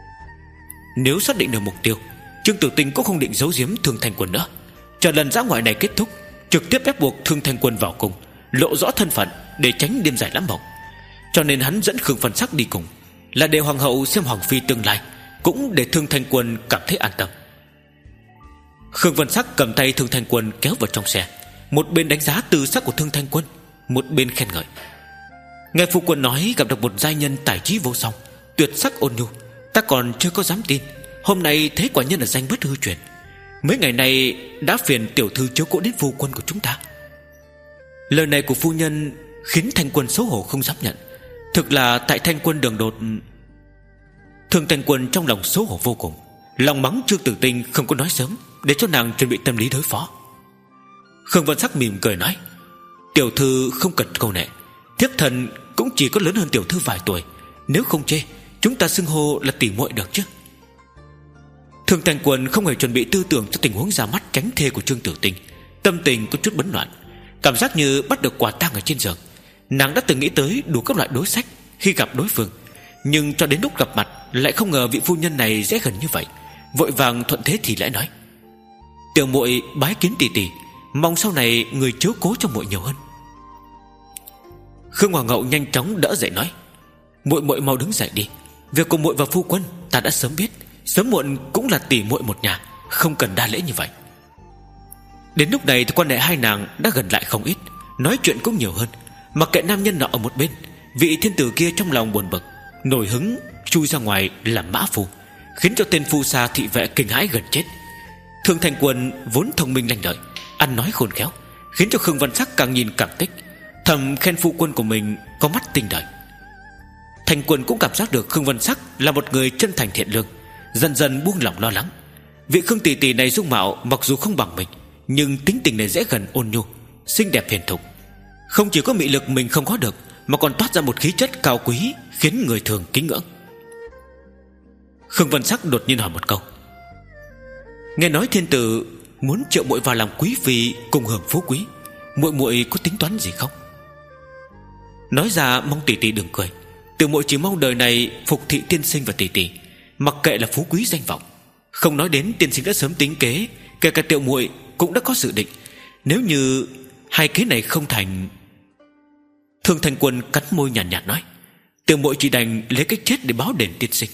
Nếu xác định được mục tiêu, Trương Tử Tinh cũng không định giấu giếm Thương Thanh Quân nữa. Chờ lần dã ngoại này kết thúc, trực tiếp ép buộc Thương Thanh Quân vào cùng, lộ rõ thân phận để tránh đêm dài lắm mộng. Cho nên hắn dẫn Khương Văn Sắc đi cùng, là để hoàng hậu xem hoàng phi tương lai, cũng để Thương Thanh Quân cảm thấy an tâm. Khương Văn Sắc cầm tay Thương Thanh Quân kéo vào trong xe, một bên đánh giá tư sắc của Thương Thanh Quân, một bên khen ngợi. Nghe phu quân nói gặp được một giai nhân tài trí vô song, tuyệt sắc ôn nhu, ta còn chưa có dám tin. Hôm nay thấy quả nhân là danh bất hư truyền. Mấy ngày nay đã phiền tiểu thư chiếu cố đến phu quân của chúng ta. Lời này của phu nhân khiến Thanh Quân xấu hổ không dám nhận. Thực là tại Thanh Quân đường đột. Thương Thanh Quân trong lòng xấu hổ vô cùng, lòng mắng Trương Tử Tinh không có nói sớm, để cho nàng chuẩn bị tâm lý đối phó. Khương Văn Sắc mỉm cười nói, tiểu thư không cần câu nệ, thiếp thần cũng chỉ có lớn hơn tiểu thư vài tuổi, nếu không chê chúng ta xưng hô là tỷ muội được chứ. Thương Thanh Quân không hề chuẩn bị tư tưởng cho tình huống ra mắt tránh thê của Trương Tử Tinh, tâm tình có chút bấn loạn, cảm giác như bắt được quả tang ở trên giường. Nàng đã từng nghĩ tới đủ các loại đối sách khi gặp đối phương, nhưng cho đến lúc gặp mặt lại không ngờ vị phu nhân này dễ gần như vậy. Vội vàng thuận thế thì lẽ nói, tiểu muội bái kiến tỷ tỷ, mong sau này người chiếu cố cho muội nhiều hơn. Khương Hoàng hậu nhanh chóng đỡ dậy nói, muội muội mau đứng dậy đi, việc của muội và phu quân ta đã sớm biết, sớm muộn cũng là tỷ muội một nhà, không cần đa lễ như vậy. Đến lúc này thì quan hệ hai nàng đã gần lại không ít, nói chuyện cũng nhiều hơn. Mặc kệ nam nhân nọ ở một bên, vị thiên tử kia trong lòng buồn bực, nổi hứng chui ra ngoài làm mã phu, khiến cho tên phu xa thị vệ kinh hãi gần chết. Thương Thanh Quân vốn thông minh lanh lợi, ăn nói khôn khéo, khiến cho Khương Văn Sắc càng nhìn càng thích, thầm khen phu quân của mình có mắt tinh đời. Thanh Quân cũng cảm giác được Khương Văn Sắc là một người chân thành thiện lương, dần dần buông lòng lo lắng. Vị Khương tỷ tỷ này dung mạo mặc dù không bằng mình, nhưng tính tình này dễ gần ôn nhu, xinh đẹp hiền thục, không chỉ có mị lực mình không có được, mà còn toát ra một khí chất cao quý khiến người thường kính ngưỡng. Khương Văn Sắc đột nhiên hỏi một câu, nghe nói thiên tử muốn triệu muội vào làm quý phi cùng hưởng phú quý, muội muội có tính toán gì không? Nói ra mong tỷ tỷ đừng cười, tiểu muội chỉ mong đời này phục thị tiên sinh và tỷ tỷ, mặc kệ là phú quý danh vọng. Không nói đến tiên sinh đã sớm tính kế, kể cả tiểu muội cũng đã có dự định. Nếu như hai kế này không thành. Thương Thanh Quân cắn môi nhàn nhạt, nhạt nói, tiểu muội chỉ đành lấy cái chết để báo đền tiên sinh.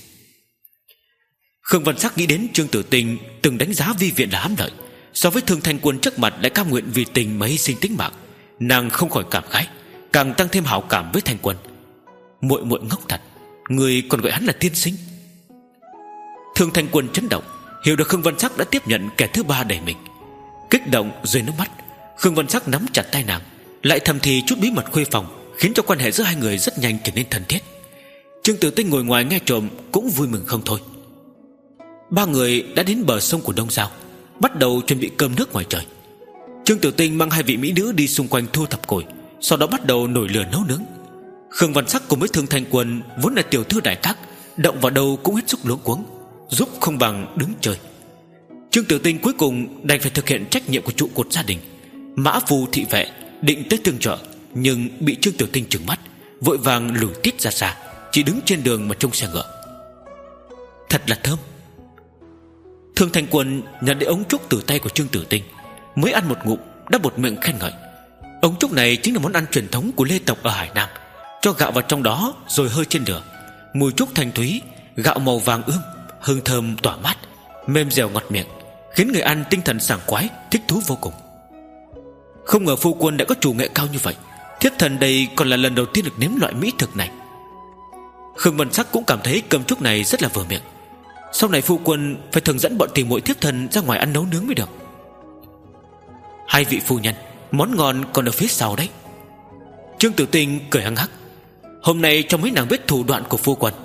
Khương Văn Sắc nghĩ đến Trương Tử Tinh từng đánh giá vi viện là hám lợi, so với Thương Thanh Quân trước mặt lại cam nguyện vì tình mà hy sinh tính mạng, nàng không khỏi cảm khái, càng tăng thêm hảo cảm với Thanh Quân. Muội muội ngốc thật, người còn gọi hắn là tiên sinh. Thương Thanh Quân chấn động, hiểu được Khương Văn Sắc đã tiếp nhận kẻ thứ ba đẩy mình. Kích động rơi nước mắt, Khương Văn Sắc nắm chặt tay nàng, lại thầm thì chút bí mật khuê phòng, khiến cho quan hệ giữa hai người rất nhanh trở nên thân thiết. Trương Tử Tinh ngồi ngoài nghe trộm cũng vui mừng không thôi. Ba người đã đến bờ sông của Đông Giao, bắt đầu chuẩn bị cơm nước ngoài trời. Trương Tử Tinh mang hai vị mỹ nữ đi xung quanh thu thập củi, sau đó bắt đầu nổi lửa nấu nướng. Khương Văn Sắc cùng với Thương Thanh Quân vốn là tiểu thư đại các, động vào đâu cũng hết sức luống cuống, giúp không bằng đứng chơi. Trương Tử Tinh cuối cùng đành phải thực hiện trách nhiệm của trụ cột gia đình. Mã phu thị vệ định tới tương trợ, nhưng bị Trương Tử Tinh trừng mắt, vội vàng lùi tít ra xa, chỉ đứng trên đường mà trông xe ngựa. Thật là thơm. Thương Thanh Quân nhận lấy ống trúc từ tay của Trương Tử Tinh, mới ăn một ngụm đã buột miệng khen ngợi. Ống trúc này chính là món ăn truyền thống của Lê tộc ở Hải Nam, cho gạo vào trong đó rồi hơi trên lửa, mùi trúc thanh thúy, gạo màu vàng ươm, hương thơm tỏa mát, mềm dẻo ngọt miệng, khiến người ăn tinh thần sảng khoái, thích thú vô cùng. Không ngờ phu quân đã có chủ nghệ cao như vậy. Thiếp thần đây còn là lần đầu tiên được nếm loại mỹ thực này. Khương Văn Sắc cũng cảm thấy cơm trúc này rất là vừa miệng. Sau này phu quân phải thường dẫn bọn tỉ muội thiếp thần ra ngoài ăn nấu nướng mới được. Hai vị phu nhân, món ngon còn ở phía sau đấy. Trương Tử Tinh cười hăng hắc. Hôm nay cho mấy nàng biết thủ đoạn của phu quân.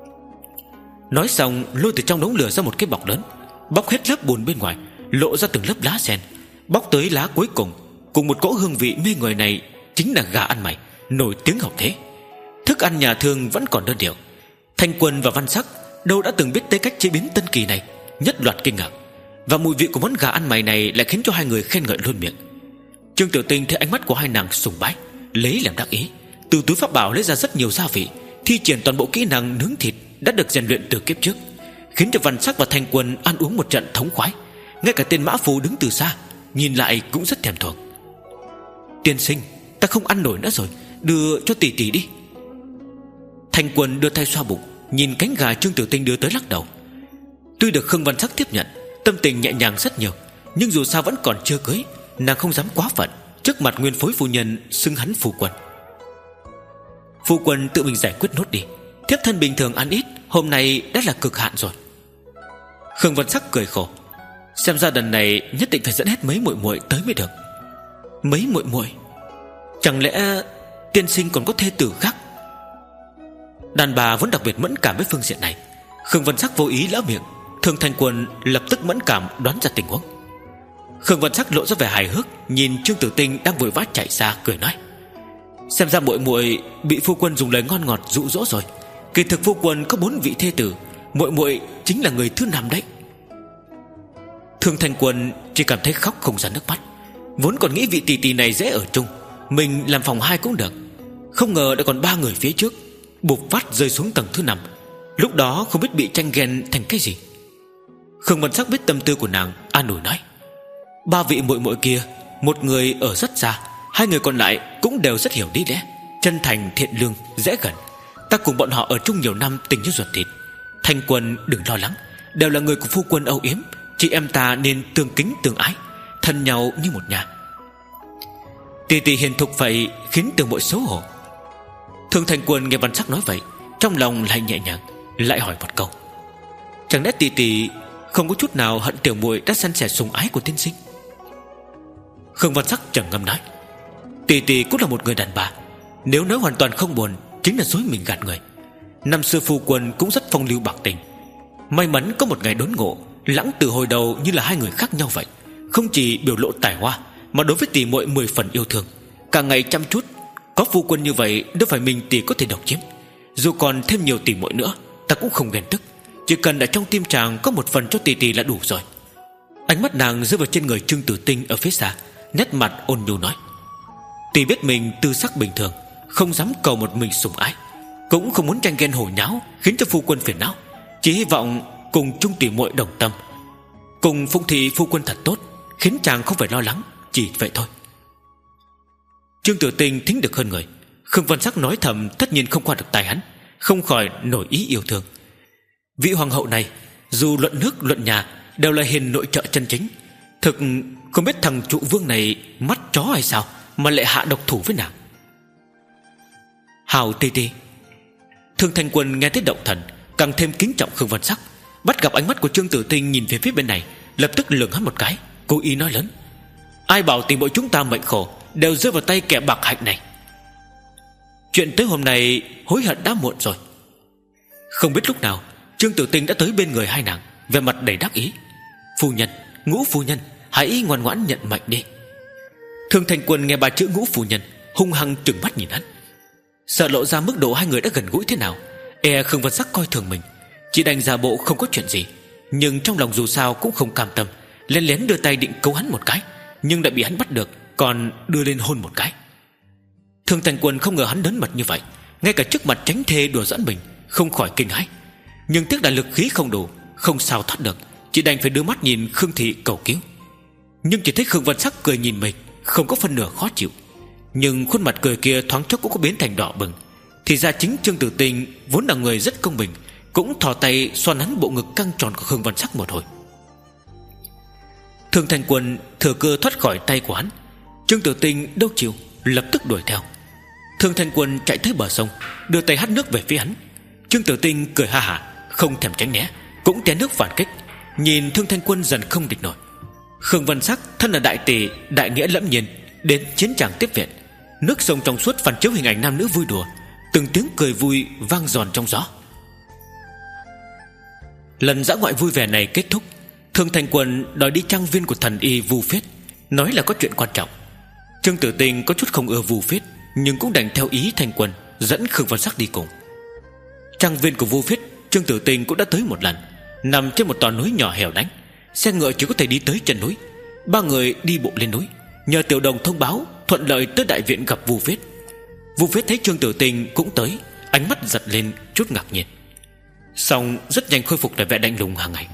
Nói xong lôi từ trong đống lửa ra một cái bọc lớn, bóc hết lớp bùn bên ngoài, lộ ra từng lớp lá sen. Bóc tới lá cuối cùng, cùng một cỗ hương vị mê người này chính là gà ăn mày, nổi tiếng hậu thế. Thức ăn nhà thương vẫn còn đơn điệu. Thanh Quân và Văn Sắc đâu đã từng biết tới cách chế biến tân kỳ này, nhất loạt kinh ngạc. Và mùi vị của món gà ăn mày này lại khiến cho hai người khen ngợi luôn miệng. Trương Tiểu Tinh thấy ánh mắt của hai nàng sùng bái, lấy làm đắc ý, từ túi pháp bảo lấy ra rất nhiều gia vị, thi triển toàn bộ kỹ năng nướng thịt đã được rèn luyện từ kiếp trước, khiến cho Văn Sắc và Thanh Quân ăn uống một trận thống khoái. Ngay cả tên mã phu đứng từ xa nhìn lại cũng rất thèm thuồng. Tiên sinh, ta không ăn nổi nữa rồi, đưa cho tỷ tỷ đi. Thanh Quân đưa tay xoa bụng, nhìn cánh gà Trương Tiểu Tinh đưa tới lắc đầu. Tuy được Khương Văn Sắc tiếp nhận, tâm tình nhẹ nhàng rất nhiều, nhưng dù sao vẫn còn chưa cưới, nàng không dám quá phận trước mặt nguyên phối phu nhân xưng hắn phu quân. Phu quân tự mình giải quyết nốt đi, thiếp thân bình thường ăn ít, hôm nay đã là cực hạn rồi. Khương Văn Sắc cười khổ. Xem ra lần này nhất định phải dẫn hết mấy muội muội tới mới được. Mấy muội muội? Chẳng lẽ tiên sinh còn có thê tử khác? Đàn bà vẫn đặc biệt mẫn cảm với phương diện này. Khương Văn Sắc vô ý lỡ miệng, Thương Thanh Quân lập tức mẫn cảm đoán ra tình huống. Khương Văn Sắc lộ ra vẻ hài hước, nhìn Trương Tử Tinh đang vội vã chạy xa, cười nói: Xem ra muội muội bị phu quân dùng lời ngon ngọt dụ dỗ rồi. Kỳ thực phu quân có bốn vị thê tử, muội muội chính là người thứ năm đấy. Thương Thanh Quân chỉ cảm thấy khóc không ra nước mắt. Vốn còn nghĩ vị tỷ tỷ này dễ ở chung, mình làm phòng hai cũng được, không ngờ đã còn ba người phía trước, bụp phát rơi xuống tầng thứ năm. Lúc đó không biết bị tranh ghen thành cái gì. Khương Văn Sắc biết tâm tư của nàng, an ủi nói: Ba vị muội muội kia, một người ở rất xa, hai người còn lại cũng đều rất hiểu lý lẽ, chân thành thiện lương, dễ gần. Ta cùng bọn họ ở chung nhiều năm, tình như ruột thịt. Thanh Quân đừng lo lắng, đều là người của phu quân âu yếm, chị em ta nên tương kính tương ái, thân nhau như một nhà. Tỷ tỷ hiền thục vậy khiến Tiểu muội xấu hổ. Thương Thanh Quân nghe Văn Sắc nói vậy, trong lòng lại nhẹ nhàng, lại hỏi một câu: Chẳng lẽ tỷ tỷ không có chút nào hận tiểu muội đã san sẻ sủng ái của tiên sinh? Khương Văn Sắc trầm ngâm nói: Tỷ tỷ cũng là một người đàn bà, nếu nói hoàn toàn không buồn chính là dối mình gạt người. Năm xưa phu quân cũng rất phong lưu bạc tình, may mắn có một ngày đốn ngộ, lãng từ hồi đầu như là hai người khác nhau vậy. Không chỉ biểu lộ tài hoa, mà đối với tỷ muội mười phần yêu thương, cả ngày chăm chút. Có phu quân như vậy, đâu phải mình tỷ có thể độc chiếm. Dù còn thêm nhiều tỷ muội nữa, ta cũng không ghen tức, chỉ cần ở trong tim chàng có một phần cho tỷ tỷ là đủ rồi. Ánh mắt nàng rơi vào trên người Trương Tử Tinh ở phía xa, nét mặt ôn nhu nói: Tỷ biết mình tư sắc bình thường, không dám cầu một mình sủng ái, cũng không muốn tranh ghen hồ nháo khiến cho phu quân phiền não, chỉ hy vọng cùng chung tỷ muội đồng tâm, cùng phụng thị phu quân thật tốt, khiến chàng không phải lo lắng, chỉ vậy thôi. Trương Tử Tinh thính được hơn người. Khương Văn Sắc nói thầm tất nhiên không qua được tai hắn, không khỏi nổi ý yêu thương. Vị hoàng hậu này dù luận nước luận nhà đều là hiền nội trợ chân chính, thực không biết thằng trụ vương này mắt chó hay sao mà lại hạ độc thủ với nàng. Hào tê tê. Thương Thanh Quân nghe thấy động thần, càng thêm kính trọng Khương Văn Sắc. Bắt gặp ánh mắt của Trương Tử Tinh nhìn về phía bên này, lập tức lườm hắn một cái, cố ý nói lớn: Ai bảo tỷ muội chúng ta mệnh khổ, đều rơi vào tay kẻ bạc hạnh này. Chuyện tới hôm nay hối hận đã muộn rồi. Không biết lúc nào Trương Tử Tinh đã tới bên người hai nàng, vẻ mặt đầy đắc ý: Phu nhân, Ngũ phu nhân, hãy ngoan ngoãn nhận mệnh đi. Thương Thanh Quân nghe ba chữ Ngũ phu nhân, hung hăng trừng mắt nhìn hắn, sợ lộ ra mức độ hai người đã gần gũi thế nào. E Khương Văn Sắc coi thường mình, chỉ đành giả bộ không có chuyện gì, nhưng trong lòng dù sao cũng không cam tâm, lén lén đưa tay định cấu hắn một cái, nhưng đã bị hắn bắt được, còn đưa lên hôn một cái. Thương Thanh Quân không ngờ hắn lớn mật như vậy, ngay cả trước mặt tránh thê đùa dẫn mình, không khỏi kinh hãi. Nhưng tiếc là lực khí không đủ, không sao thoát được, chỉ đành phải đưa mắt nhìn Khương thị cầu cứu. Nhưng chỉ thấy Khương Văn Sắc cười nhìn mình, không có phân nửa khó chịu, nhưng khuôn mặt cười kia thoáng chốc cũng có biến thành đỏ bừng. Thì ra chính Trương Tử Tinh vốn là người rất công bình, cũng thò tay xoa nắn bộ ngực căng tròn của Khương Văn Sắc một hồi. Thương Thanh Quân thừa cơ thoát khỏi tay của hắn. Trương Tử Tinh đâu chịu, lập tức đuổi theo. Thương Thanh Quân chạy tới bờ sông, đưa tay hắt nước về phía hắn. Trương Tử Tinh cười ha hả, không thèm tránh né, cũng té nước phản kích. Nhìn Thương Thanh Quân dần không địch nổi, Khương Văn Sắc thân là đại tỷ đại nghĩa lẫm nhiên đến chiến tràng tiếp viện. Nước sông trong suốt phản chiếu hình ảnh nam nữ vui đùa, từng tiếng cười vui vang giòn trong gió. Lần dã ngoại vui vẻ này kết thúc, Thương Thanh Quân đòi đi trang viên của thần y Vu Phết, nói là có chuyện quan trọng. Trương Tử Tinh có chút không ưa Vu Phết, nhưng cũng đành theo ý Thanh Quân, dẫn Khương Văn Sắc đi cùng. Trang viên của Vu Phết, Trương Tử Tinh cũng đã tới một lần, nằm trên một tòa núi nhỏ hẻo lánh. Xe ngựa chỉ có thể đi tới chân núi. Ba người đi bộ lên núi, nhờ Tiểu Đồng thông báo, thuận lợi tới đại viện gặp Vu Phết. Vu Phết thấy Trương Tử Tinh cũng tới, ánh mắt giật lên chút ngạc nhiên, song rất nhanh khôi phục lại vẻ lạnh lùng hàng ngày.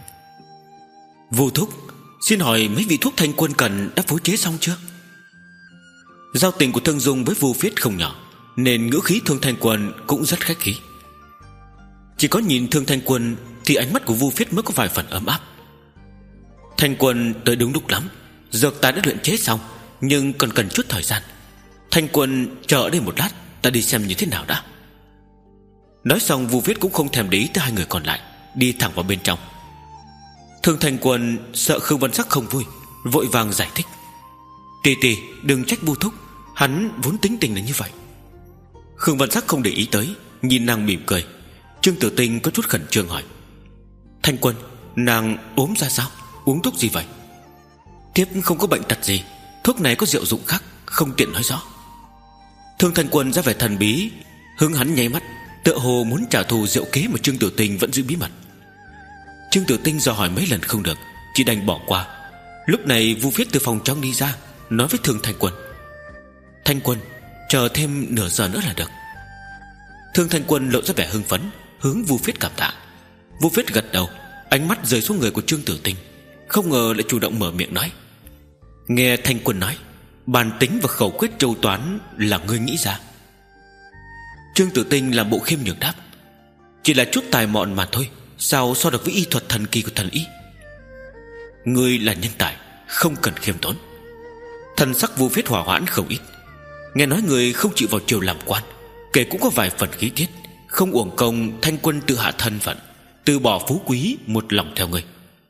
Vu thúc, xin hỏi mấy vị thuốc Thanh Quân cần đã phối chế xong chưa? Giao tình của Thương Dung với Vu Phết không nhỏ, nên ngữ khí Thương Thanh Quân cũng rất khách khí. Chỉ có nhìn Thương Thanh Quân thì ánh mắt của Vu Phết mới có vài phần ấm áp. Thanh Quân tới đúng lúc lắm, dược ta đã luyện chế xong, nhưng còn cần chút thời gian. Thanh Quân chờ ở đây một lát, ta đi xem như thế nào đã. Nói xong Vu Phết cũng không thèm để ý tới hai người còn lại, đi thẳng vào bên trong. Thương Thanh Quân sợ Khương Văn Sắc không vui, vội vàng giải thích: Tì tì đừng trách Vu thúc, hắn vốn tính tình là như vậy. Khương Văn Sắc không để ý tới, nhìn nàng mỉm cười. Trương Tử Tinh có chút khẩn trương hỏi: Thanh Quân, nàng ốm ra sao, uống thuốc gì vậy? Thiếp không có bệnh tật gì, thuốc này có diệu dụng khác, không tiện nói rõ. Thương Thanh Quân ra vẻ thần bí, hướng hắn nháy mắt, tựa hồ muốn trả thù diệu kế mà Trương Tử Tinh vẫn giữ bí mật. Trương Tử Tinh dò hỏi mấy lần không được, chỉ đành bỏ qua. Lúc này Vu Phết từ phòng trong đi ra, nói với Thương Thanh Quân: Thanh Quân, chờ thêm nửa giờ nữa là được. Thương Thanh Quân lộ ra vẻ hưng phấn, hướng Vu Phết cảm tạ. Vu Phết gật đầu, ánh mắt rơi xuống người của Trương Tử Tinh, không ngờ lại chủ động mở miệng nói: Nghe Thanh Quân nói, bản tính và khẩu quyết châu toán là ngươi nghĩ ra. Trương Tử Tinh làm bộ khiêm nhường đáp: Chỉ là chút tài mọn mà thôi, sao so được với y thuật thần kỳ của thần y? Ngươi là nhân tài, không cần khiêm tốn. Thần sắc Vu Phết hỏa hoãn không ít. Nghe nói người không chịu vào triều làm quan, kể cũng có vài phần khí tiết, không uổng công Thanh Quân tự hạ thân phận, từ bỏ phú quý, một lòng theo ngươi.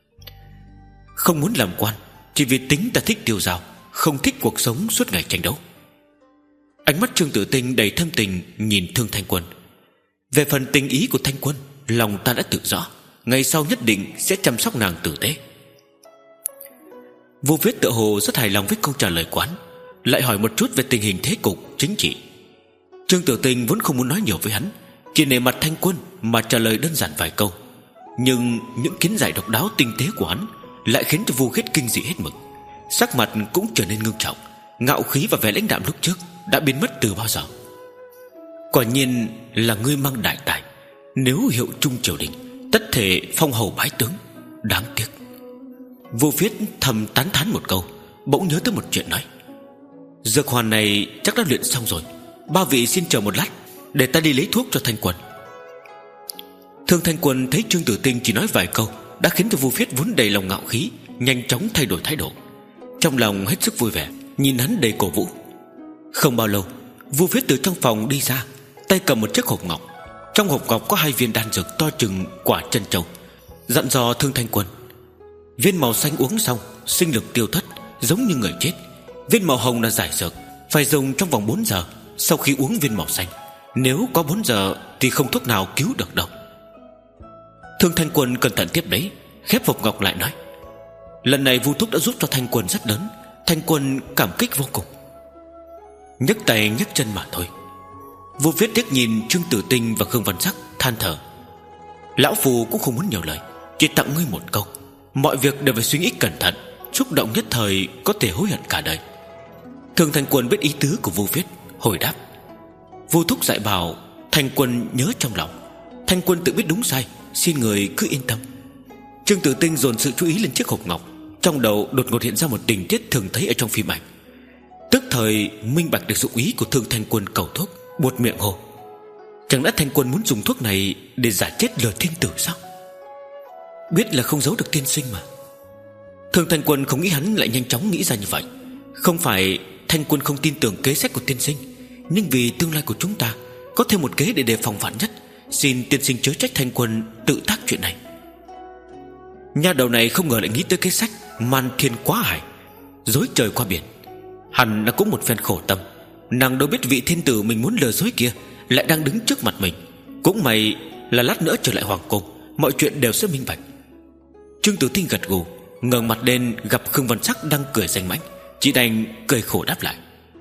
Không muốn làm quan, chỉ vì tính ta thích tiêu dao, không thích cuộc sống suốt ngày tranh đấu. Ánh mắt Trương Tử Tinh đầy thâm tình nhìn Thương Thanh Quân. Về phần tình ý của Thanh Quân, lòng ta đã tự rõ, ngày sau nhất định sẽ chăm sóc nàng tử tế. Vô Viết tự hồ rất hài lòng với câu trả lời quán, lại hỏi một chút về tình hình thế cục chính trị. Trương Tử Tinh vốn không muốn nói nhiều với hắn, chỉ nể mặt Thanh Quân mà trả lời đơn giản vài câu. Nhưng những kiến giải độc đáo tinh tế của hắn lại khiến cho Vu Khiết kinh dị hết mực, sắc mặt cũng trở nên ngưng trọng, ngạo khí và vẻ lãnh đạm lúc trước đã biến mất từ bao giờ. Quả nhiên là ngươi mang đại tài, nếu hiệu trung triều đình, tất thể phong hầu bái tướng. Đáng tiếc. Vu Khiết thầm tán thán một câu, bỗng nhớ tới một chuyện nói: dược hoàn này chắc đã luyện xong rồi, ba vị xin chờ một lát, để ta đi lấy thuốc cho Thanh Quân. Thương Thanh Quân thấy Trương Tử Tinh chỉ nói vài câu đã khiến cho Vu Khiết vốn đầy lòng ngạo khí nhanh chóng thay đổi thái độ, trong lòng hết sức vui vẻ, nhìn hắn đầy cổ vũ. Không bao lâu, Vu Khiết từ trong phòng đi ra, tay cầm một chiếc hộp ngọc. Trong hộp ngọc có hai viên đan dược to chừng quả chân châu, dặn dò Thương Thanh Quân: viên màu xanh uống xong sinh lực tiêu thất, giống như người chết. Viên màu hồng là giải dược, phải dùng trong vòng bốn giờ sau khi uống viên màu xanh. Nếu có bốn giờ thì không thuốc nào cứu được đâu. Thương Thanh Quân cẩn thận tiếp đấy, khép hộp ngọc lại nói: lần này Vu Thúc đã giúp cho Thanh Quân rất lớn, Thanh Quân cảm kích vô cùng. Nhấc tay nhấc chân mà thôi. Vu Viết tiếc nhìn Trương Tử Tinh và Khương Văn Sắc, than thở: lão phù cũng không muốn nhiều lời, chỉ tặng ngươi một câu, mọi việc đều phải suy nghĩ cẩn thận, xúc động nhất thời có thể hối hận cả đời. Thương Thanh Quân biết ý tứ của Vu Viết, hồi đáp: Vu Thúc dạy bảo, Thanh Quân nhớ trong lòng. Thanh Quân tự biết đúng sai, xin người cứ yên tâm. Trương Tử Tinh dồn sự chú ý lên chiếc hộp ngọc, trong đầu đột ngột hiện ra một tình tiết thường thấy ở trong phim ảnh, tức thời minh bạch được dụng ý của Thương Thanh Quân cầu thuốc, buột miệng hồ: chẳng lẽ Thanh Quân muốn dùng thuốc này để giả chết lừa thiên tử sao? Biết là không giấu được tiên sinh mà. Thương Thanh Quân không nghĩ hắn lại nhanh chóng nghĩ ra như vậy. Không phải Thanh Quân không tin tưởng kế sách của tiên sinh, nhưng vì tương lai của chúng ta có thêm một kế để đề phòng vạn nhất, xin tiên sinh chớ trách Thanh Quân tự tác chuyện này. Nha đầu này không ngờ lại nghĩ tới kế sách man thiên quá hải, dối trời qua biển. Hẳn là cũng một phen khổ tâm. Nàng đâu biết vị thiên tử mình muốn lừa dối kia lại đang đứng trước mặt mình. Cũng may là lát nữa trở lại hoàng cung, mọi chuyện đều sẽ minh bạch. Trương Tử Tinh gật gù, ngẩng mặt lên gặp Khương Văn Sắc đang cười danh mãnh, chỉ đành cười khổ đáp lại.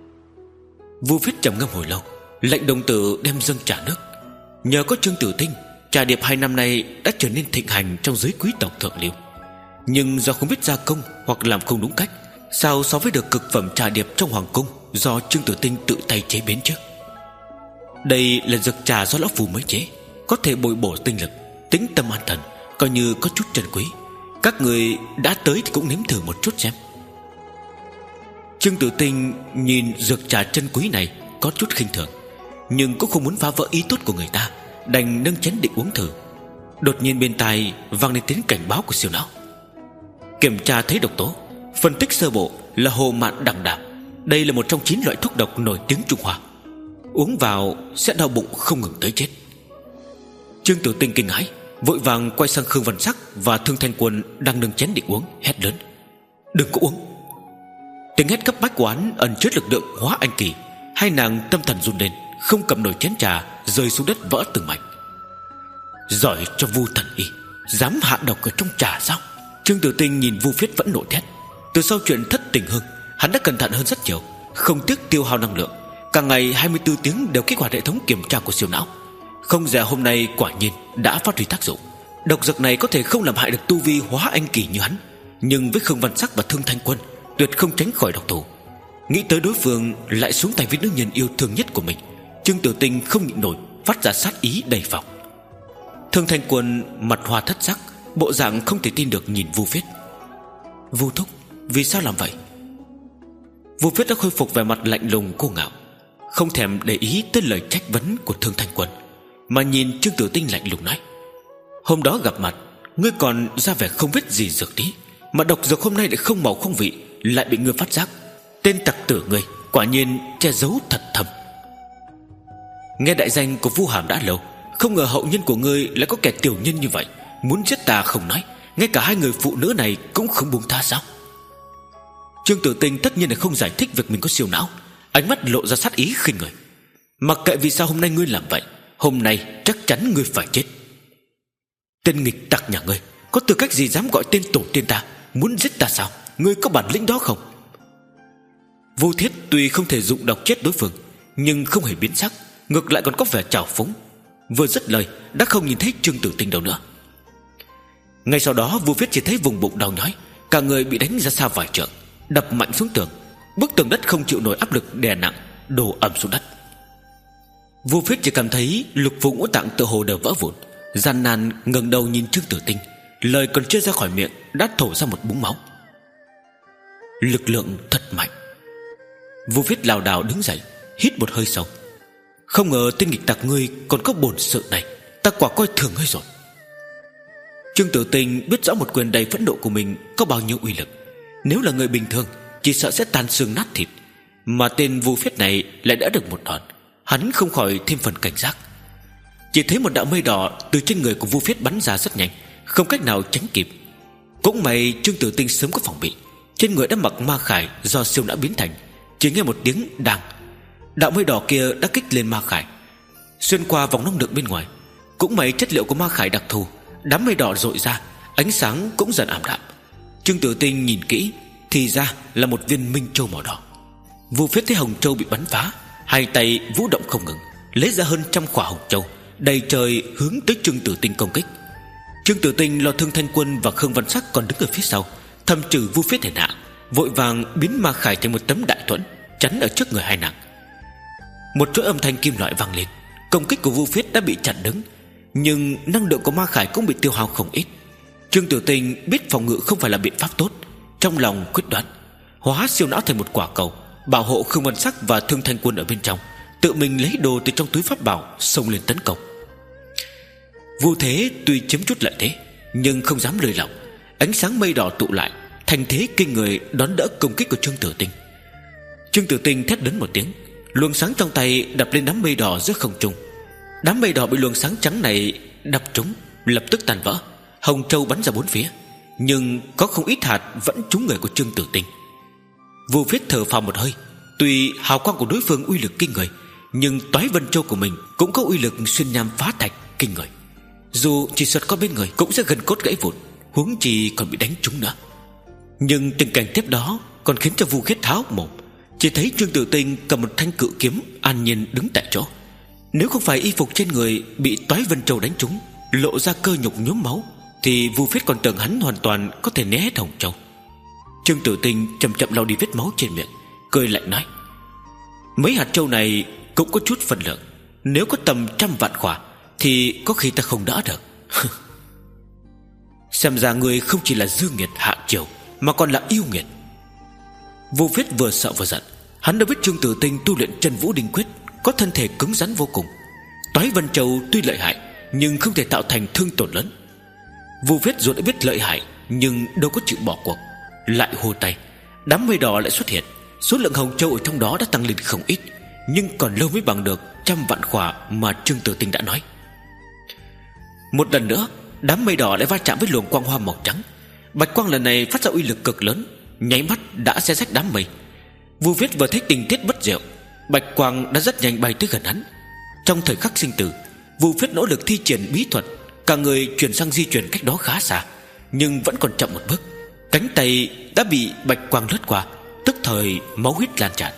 Vu Viết trầm ngâm hồi lâu, lệnh đồng tử đem dâng trà nước. Nhờ có Trương Tử Tinh, trà điệp hai năm nay đã trở nên thịnh hành trong giới quý tộc thượng lưu. Nhưng do không biết gia công hoặc làm không đúng cách, sao so với được cực phẩm trà điệp trong hoàng cung do Trương Tử Tinh tự tay chế biến chứ? Đây là dược trà do lão phù mới chế, có thể bồi bổ tinh lực, tĩnh tâm an thần, coi như có chút trân quý. Các người đã tới thì cũng nếm thử một chút xem. Trương Tử Tinh nhìn dược trà trân quý này có chút khinh thường, nhưng cũng không muốn phá vỡ ý tốt của người ta, đành nâng chén định uống thử. Đột nhiên bên tai vang lên tiếng cảnh báo của siêu não. Kiểm tra thấy độc tố, phân tích sơ bộ là hồ mạn đằng đàm. Đây là một trong chín loại thuốc độc nổi tiếng Trung Hoa, uống vào sẽ đau bụng không ngừng tới chết. Trương Tử Tinh kinh hãi, vội vàng quay sang Khương Văn Sắc và Thương Thanh Quân đang nâng chén định uống, hét lớn: đừng có uống! Tiếng hét cấp bách của hắn ẩn chứa lực lượng hóa anh kỳ. Hai nàng tâm thần run lên, không cầm nổi chén trà, rơi xuống đất vỡ từng mảnh. Giỏi cho Vu thần y, dám hạ độc ở trong trà sao? Trương Tử Tinh nhìn Vu Viết vẫn nộ thét. Từ sau chuyện thất tình hưng, hắn đã cẩn thận hơn rất nhiều, không tiếc tiêu hao năng lượng. Cả ngày hai mươi bốn tiếng đều kích hoạt hệ thống kiểm tra của siêu não. Không dè hôm nay quả nhiên đã phát huy tác dụng. Độc dược này có thể không làm hại được tu vi hóa anh kỳ như hắn, nhưng với Khương Văn Sắc và Thương Thanh Quân tuyệt không tránh khỏi độc thủ. Nghĩ tới đối phương lại xuống tay với nữ nhân yêu thương nhất của mình, Trương Tử Tinh không nhịn nổi phát ra sát ý đầy phòng. Thương Thanh Quân mặt hoa thất sắc, bộ dạng không thể tin được nhìn Vu Viết. Vu thúc, vì sao làm vậy? Vu Viết đã khôi phục vẻ mặt lạnh lùng cô ngạo, không thèm để ý tới lời trách vấn của Thương Thanh Quân, mà nhìn Trương Tử Tinh lạnh lùng nói: hôm đó gặp mặt, ngươi còn ra vẻ không biết gì dược lý, mà độc dược hôm nay lại không màu không vị, lại bị ngươi phát giác. Tên tặc tử ngươi quả nhiên che giấu thật thầm. Nghe đại danh của Vu Hàm đã lâu, không ngờ hậu nhân của ngươi lại có kẻ tiểu nhân như vậy, muốn giết ta không nói, ngay cả hai người phụ nữ này cũng không buông tha sao? Trương Tử Tinh tất nhiên là không giải thích việc mình có siêu não, ánh mắt lộ ra sát ý khinh người. Mặc kệ vì sao hôm nay ngươi làm vậy, hôm nay chắc chắn ngươi phải chết. Tên nghịch tặc nhà ngươi có tư cách gì dám gọi tên tổ tiên ta, muốn giết ta sao? Ngươi có bản lĩnh đó không? Vu Thiết tuy không thể dụng độc chết đối phương, nhưng không hề biến sắc, ngược lại còn có vẻ trào phúng. Vừa dứt lời đã không nhìn thấy Trương Tử Tinh đâu nữa. Ngay sau đó Vu Viết chỉ thấy vùng bụng đau nhói, cả người bị đánh ra xa vài trượng, đập mạnh xuống tường. Bức tường đất không chịu nổi áp lực đè nặng, đổ ầm xuống đất. Vu Viết chỉ cảm thấy lục phủ ngũ tạng tựa hồ đều vỡ vụn, gian nan ngẩng đầu nhìn Trương Tử Tinh, lời còn chưa ra khỏi miệng đã thổ ra một búng máu. Lực lượng thật mạnh. Vu Viết lảo đảo đứng dậy, hít một hơi sâu. Không ngờ tên nghịch tặc ngươi còn có bổn sự này, ta quả coi thường ngươi rồi. Trương Tử Tinh biết rõ một quyền đầy phẫn nộ của mình có bao nhiêu uy lực. Nếu là người bình thường chỉ sợ sẽ tan xương nát thịt, mà tên Vu Viết này lại đã được một đòn. Hắn không khỏi thêm phần cảnh giác. Chỉ thấy một đạo mây đỏ từ trên người của Vu Viết bắn ra rất nhanh, không cách nào tránh kịp. Cũng may Trương Tử Tinh sớm có phòng bị, trên người đã mặc ma khải do siêu não biến thành. Chỉ nghe một tiếng đàng, đạo mây đỏ kia đã kích lên ma khải, xuyên qua vòng năng lượng bên ngoài. Cũng may chất liệu của ma khải đặc thù, đám mây đỏ rọi ra, ánh sáng cũng dần ảm đạm. Trương Tử Tinh nhìn kỹ, thì ra là một viên minh châu màu đỏ. Vu Viết thấy hồng châu bị bắn phá, hai tay vũ động không ngừng, lấy ra hơn trăm quả hồng châu đầy trời hướng tới Trương Tử Tinh công kích. Trương Tử Tinh lo Thương Thanh Quân và Khương Văn Sắc còn đứng ở phía sau, thầm trừ Vu Viết hèn hạ, vội vàng biến ma khải thành một tấm đại thuẫn chắn ở trước người hai nàng. Một chuỗi âm thanh kim loại vang lên, công kích của Vu Viết đã bị chặn đứng, nhưng năng lượng của ma khải cũng bị tiêu hao không ít. Trương Tử Tinh biết phòng ngự không phải là biện pháp tốt, trong lòng quyết đoán hóa siêu não thành một quả cầu, bảo hộ Khương Văn Sắc và Thương Thanh Quân ở bên trong, tự mình lấy đồ từ trong túi pháp bảo xông lên tấn công. Vu Thế tuy chiếm chút lợi thế, nhưng không dám lơi lỏng. Ánh sáng mây đỏ tụ lại, thành thế kinh người đón đỡ công kích của Trương Tử Tinh. Trương Tử Tinh thét lớn một tiếng, luồng sáng trong tay đập lên đám mây đỏ giữa không trung. Đám mây đỏ bị luồng sáng trắng này đập trúng, lập tức tan vỡ, hồng châu bắn ra bốn phía, nhưng có không ít hạt vẫn trúng người của Trương Tử Tinh. Vu Phiết thở phào một hơi. Tuy hào quang của đối phương uy lực kinh người, nhưng toái vân châu của mình cũng có uy lực xuyên nham phá thạch kinh người. Dù chỉ sượt qua bên người cũng sẽ gần cốt gãy vụn, huống chi còn bị đánh trúng nữa. Nhưng tình cảnh tiếp đó còn khiến cho Vu Khiết tháo mồm. Chỉ thấy Trương Tử Tinh cầm một thanh cự kiếm an nhiên đứng tại chỗ. Nếu không phải y phục trên người bị toái vân châu đánh trúng, lộ ra cơ nhục nhuốm máu, thì Vu Phiết còn tưởng hắn hoàn toàn có thể né hết hồng châu. Trương Tử Tinh chậm chậm lau đi vết máu trên miệng, cười lạnh nói: mấy hạt châu này cũng có chút phần lượng, nếu có tầm trăm vạn quả thì có khi ta không đỡ được. Xem ra người không chỉ là dư nghiệt hạ triều, mà còn là yêu nghiệt. Vu Phiết vừa sợ vừa giận. Hắn đã biết Trương Tử Tinh tu luyện chân vũ đinh quyết, có thân thể cứng rắn vô cùng. Toái vân châu tuy lợi hại, nhưng không thể tạo thành thương tổn lớn. Vu Phiết dù đã biết lợi hại, nhưng đâu có chịu bỏ cuộc. Lại hô tay, đám mây đỏ lại xuất hiện. Số lượng hồng châu ở trong đó đã tăng lên không ít, nhưng còn lâu mới bằng được trăm vạn khỏa mà Trương Tử Tinh đã nói. Một lần nữa, đám mây đỏ lại va chạm với luồng quang hoa màu trắng. Bạch quang lần này phát ra uy lực cực lớn, nháy mắt đã xé rách đám mây. Vu Phiết vừa thấy tình tiết bất diệu, bạch quang đã rất nhanh bay tới gần hắn. Trong thời khắc sinh tử, Vu Phiết nỗ lực thi triển bí thuật, cả người chuyển sang di chuyển cách đó khá xa, nhưng vẫn còn chậm một bước. Cánh tay đã bị bạch quang lướt qua, tức thời máu huyết lan tràn.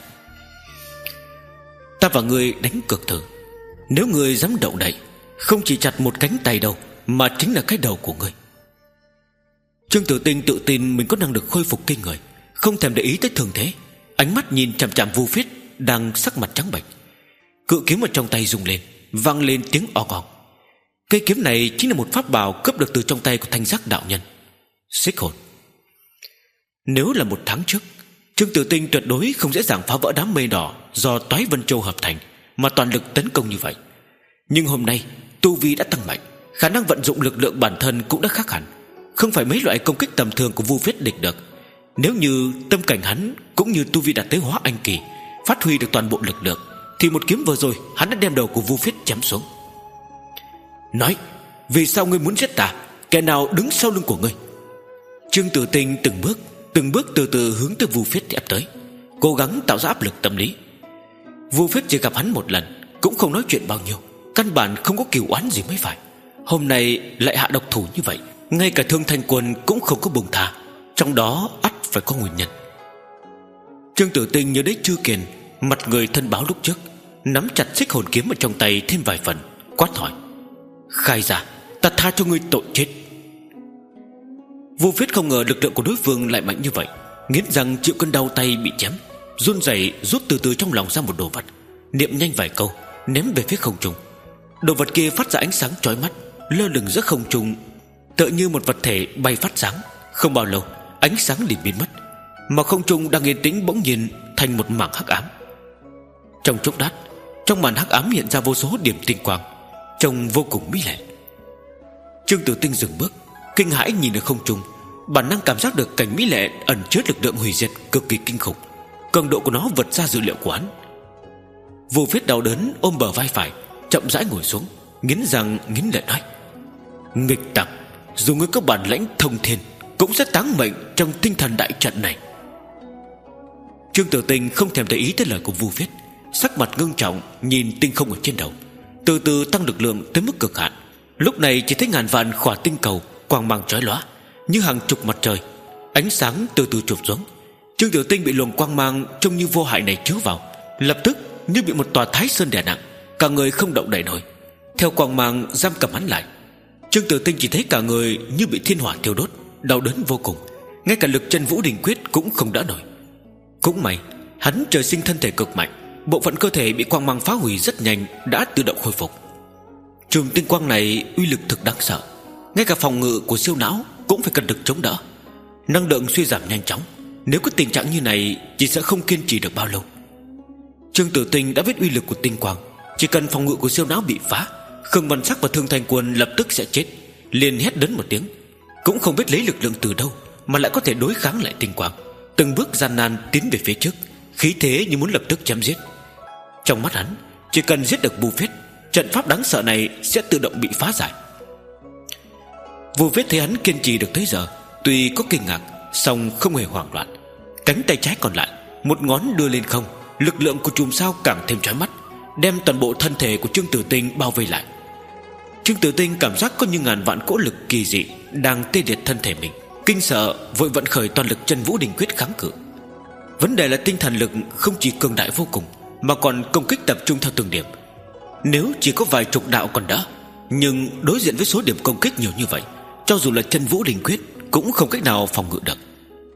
Ta và ngươi đánh cược thử, nếu ngươi dám động đậy, không chỉ chặt một cánh tay đâu, mà chính là cái đầu của ngươi. Trương Tử Tinh tự tin mình có năng lực khôi phục kinh người, không thèm để ý tới thường thế, ánh mắt nhìn chằm chằm Vu Phiết đang sắc mặt trắng bệch. Cự kiếm ở trong tay rung lên, vang lên tiếng ong ong. Cây kiếm này chính là một pháp bảo cướp được từ trong tay của Thanh Giác đạo nhân. Xích hồn. Nếu là một tháng trước, Trương Tử Tinh tuyệt đối không dễ dàng phá vỡ đám mây đỏ do Toái Vân Châu hợp thành, mà toàn lực tấn công như vậy. Nhưng hôm nay tu vi đã tăng mạnh, khả năng vận dụng lực lượng bản thân cũng đã khác hẳn, không phải mấy loại công kích tầm thường của Vu Phiết địch được. Nếu như tâm cảnh hắn cũng như tu vi đạt tới hóa anh kỳ, phát huy được toàn bộ lực lượng, thì một kiếm vừa rồi hắn đã đem đầu của Vu Phiết chém xuống. Nói, vì sao ngươi muốn giết ta? Kẻ nào đứng sau lưng của ngươi? Trương Tử Tinh từng bước Từng bước từ từ hướng tới Vu Phiết ép tới, cố gắng tạo ra áp lực tâm lý. Vu Phiết chỉ gặp hắn một lần, cũng không nói chuyện bao nhiêu, căn bản không có cừu oán gì mới phải. Hôm nay lại hạ độc thủ như vậy, ngay cả Thương Thanh Quân cũng không có buông tha, trong đó ắt phải có nguyên nhân. Trương Tử Tinh nhớ đến Chư Kiền, mặt người thân báo lúc trước, nắm chặt xích hồn kiếm ở trong tay thêm vài phần, quát hỏi: khai ra, ta tha cho ngươi tội chết. Vu Phiết không ngờ lực lượng của đối phương lại mạnh như vậy, nghiến răng chịu cơn đau tay bị chém, run rẩy rút từ từ trong lòng ra một đồ vật, niệm nhanh vài câu, ném về phía không trung. Đồ vật kia phát ra ánh sáng chói mắt, lơ lửng giữa không trung, tựa như một vật thể bay phát sáng. Không bao lâu, ánh sáng liền biến mất, mà không trung đang yên tĩnh bỗng nhiên thành một mảng hắc ám. Trong chốc lát, trong màn hắc ám hiện ra vô số điểm tinh quang, trông vô cùng mỹ lệ. Trương Tử Tinh dừng bước, kinh hãi nhìn ở không trung, bản năng cảm giác được cảnh mỹ lệ ẩn chứa lực lượng hủy diệt cực kỳ kinh khủng, cường độ của nó vượt xa dự liệu của hắn. Vu Phiết đau đớn ôm bờ vai phải, chậm rãi ngồi xuống, nghiến răng nghiến lợi nói: nghịch tặc, dù ngươi có bản lãnh thông thiên, cũng sẽ táng mệnh trong tinh thần đại trận này. Trương Tử Tinh không thèm để ý tới lời của Vu Phiết, sắc mặt ngưng trọng nhìn tinh không ở trên đầu, từ từ tăng lực lượng tới mức cực hạn. Lúc này chỉ thấy ngàn vạn khỏa tinh cầu quang mang chói lóa như hàng chục mặt trời, ánh sáng từ từ chụp xuống. Trương Tử Tinh bị luồng quang mang trông như vô hại này chiếu vào, lập tức như bị một tòa thái sơn đè nặng, cả người không động đậy nổi. Theo quang mang giam cầm hắn lại, Trương Tử Tinh chỉ thấy cả người như bị thiên hỏa thiêu đốt, đau đớn vô cùng, ngay cả lực chân vũ đình quyết cũng không đỡ nổi. Cũng may hắn trời sinh thân thể cực mạnh, bộ phận cơ thể bị quang mang phá hủy rất nhanh đã tự động khôi phục. Chùm tinh quang này uy lực thực đáng sợ, ngay cả phòng ngự của siêu não cũng phải cần được chống đỡ. Năng lượng suy giảm nhanh chóng, nếu có tình trạng như này chỉ sẽ không kiên trì được bao lâu. Trương Tử Tinh đã biết uy lực của tinh quang, chỉ cần phòng ngự của siêu não bị phá, Khương Văn Sắc và Thương Thanh Quân lập tức sẽ chết. Liền hét lớn một tiếng, cũng không biết lấy lực lượng từ đâu, mà lại có thể đối kháng lại tinh quang, từng bước gian nan tiến về phía trước, khí thế như muốn lập tức chém giết. Trong mắt hắn, chỉ cần giết được Vu Phết, trận pháp đáng sợ này sẽ tự động bị phá giải. Vu Phết thấy hắn kiên trì được tới giờ, tuy có kinh ngạc, song không hề hoảng loạn. Cánh tay trái còn lại, một ngón đưa lên không, lực lượng của chùm sao càng thêm chói mắt, đem toàn bộ thân thể của Trương Tử Tinh bao vây lại. Trương Tử Tinh cảm giác có như ngàn vạn cỗ lực kỳ dị đang tê liệt thân thể mình, kinh sợ vội vận khởi toàn lực Chân Vũ Đình Quyết kháng cự. Vấn đề là tinh thần lực không chỉ cường đại vô cùng, mà còn công kích tập trung theo từng điểm. Nếu chỉ có vài chục đạo còn đỡ, nhưng đối diện với số điểm công kích nhiều như vậy, cho dù là Chân Vũ Đình Quyết cũng không cách nào phòng ngự được.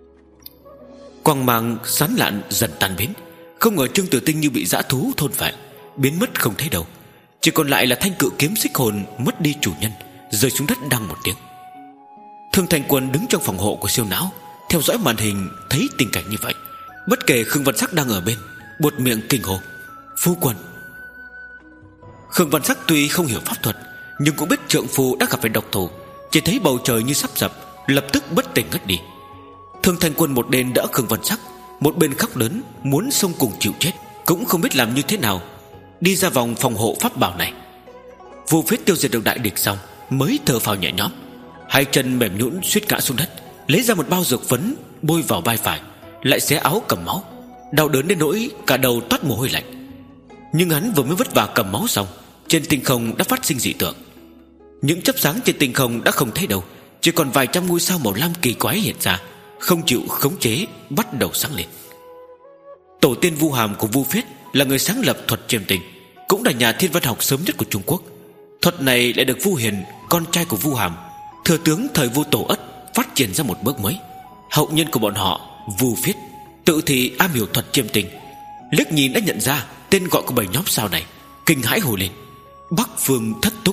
Quang mang sán lạn dần tan biến. Không ngờ Trương Tử Tinh như bị dã thú thôn phệ, biến mất không thấy đâu. Chỉ còn lại là thanh cự kiếm xích hồn mất đi chủ nhân, rơi xuống đất đăng một tiếng. Thương Thành Quân đứng trong phòng hộ của siêu não, theo dõi màn hình thấy tình cảnh như vậy, bất kể Khương Văn Sắc đang ở bên, buột miệng kinh hô: "Phu quân!" Khương Văn Sắc tuy không hiểu pháp thuật, nhưng cũng biết trượng phu đã gặp phải độc thủ, chỉ thấy bầu trời như sắp sập, lập tức bất tỉnh ngất đi. Thương Thành Quân một bên đỡ Khương Văn Sắc, một bên khóc lớn muốn xông cùng chịu chết, cũng không biết làm như thế nào đi ra vòng phòng hộ pháp bảo này. Vu Phết tiêu diệt được đại địch xong mới thở phào nhẹ nhõm, hai chân mềm nhũn suýt ngã xuống đất, lấy ra một bao dược phấn bôi vào vai phải, lại xé áo cầm máu, đau đớn đến nỗi cả đầu toát mồ hôi lạnh. Nhưng hắn vừa mới vất vả cầm máu xong, trên tinh không đã phát sinh dị tượng. Những chớp sáng trên tinh không đã không thấy đâu, chỉ còn vài trăm ngôi sao màu lam kỳ quái hiện ra, không chịu khống chế bắt đầu sáng lên. Tổ tiên Vu Hàm của Vu Phết là người sáng lập thuật chiêm tinh, cũng là nhà thiên văn học sớm nhất của Trung Quốc. Thuật này lại được Vu Hiền, con trai của Vu Hàm, thừa tướng thời Vu Tổ Ất, phát triển ra một bước mới. Hậu nhân của bọn họ Vu Phết tự thì am hiểu thuật chiêm tinh, liếc nhìn đã nhận ra tên gọi của bảy nhóm sao này, kinh hãi hồ lên: Bắc Phương Thất Túc.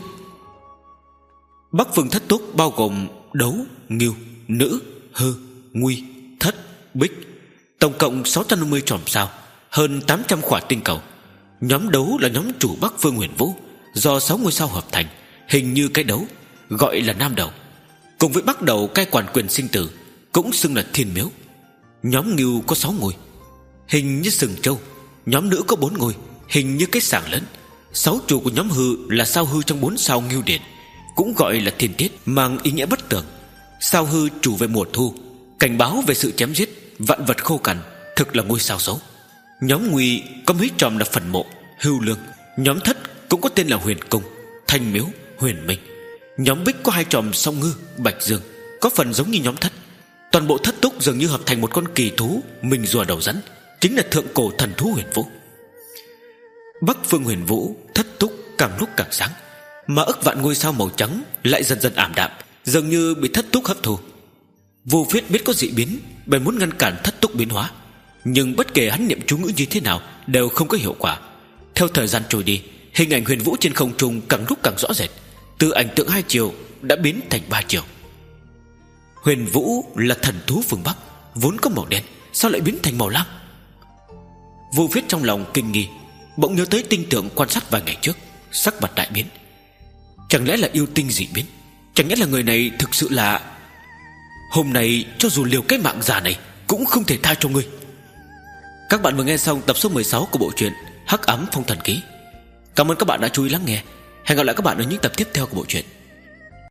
Bắc Phương Thất Túc bao gồm đấu, ngưu, nữ, hư, nguy, thất, bích, tổng cộng sáu trăm năm mươi chòm sao, hơn tám trăm khỏa tinh cầu. Nhóm đấu là nhóm chủ Bắc Phương Huyền Vũ, do sáu ngôi sao hợp thành, hình như cái đấu, gọi là Nam Đầu. Cùng với Bắc Đầu cai quản quyền sinh tử, cũng xưng là Thiên Miếu. Nhóm ngưu có sáu ngôi, hình như sừng trâu. Nhóm nữ có bốn ngôi, hình như cái sảng lớn. Sáu chủ của nhóm hư là sao hư trong bốn sao ngưu điện, cũng gọi là thiên tiết, mang ý nghĩa bất tường. Sao hư chủ về mùa thu, cảnh báo về sự chém giết, vạn vật khô cằn, thực là ngôi sao xấu. Nhóm nguy có mấy tròm là phần mộ, hưu lương. Nhóm thất cũng có tên là huyền cung, thanh miếu, huyền minh. Nhóm bích có hai tròm song ngư, bạch dương, có phần giống như nhóm thất. Toàn bộ thất túc dường như hợp thành một con kỳ thú mình rùa đầu rắn, chính là thượng cổ thần thú huyền vũ. Bắc Phương Huyền Vũ thất túc càng lúc càng sáng, mà ức vạn ngôi sao màu trắng lại dần dần ảm đạm, dường như bị thất túc hấp thu. Vu Phết biết có dị biến, bèn muốn ngăn cản thất túc biến hóa, nhưng bất kể hắn niệm chú ngữ như thế nào đều không có hiệu quả. Theo thời gian trôi đi, hình ảnh huyền vũ trên không trung càng lúc càng rõ rệt, từ ảnh tượng hai chiều đã biến thành ba chiều. Huyền vũ là thần thú phương Bắc, vốn có màu đen, sao lại biến thành màu lam? Vu Phết trong lòng kinh nghi, bỗng nhớ tới tinh tượng quan sát vài ngày trước, sắc mặt đại biến. Chẳng lẽ là yêu tinh dị biến? Chẳng lẽ là người này thực sự là... Hôm nay cho dù liều cái mạng già này cũng không thể tha cho ngươi. Các bạn vừa nghe xong tập số mười sáu của bộ truyện Hắc Ám Phong Thần Ký. Cảm ơn các bạn đã chú ý lắng nghe. Hẹn gặp lại các bạn ở những tập tiếp theo của bộ truyện.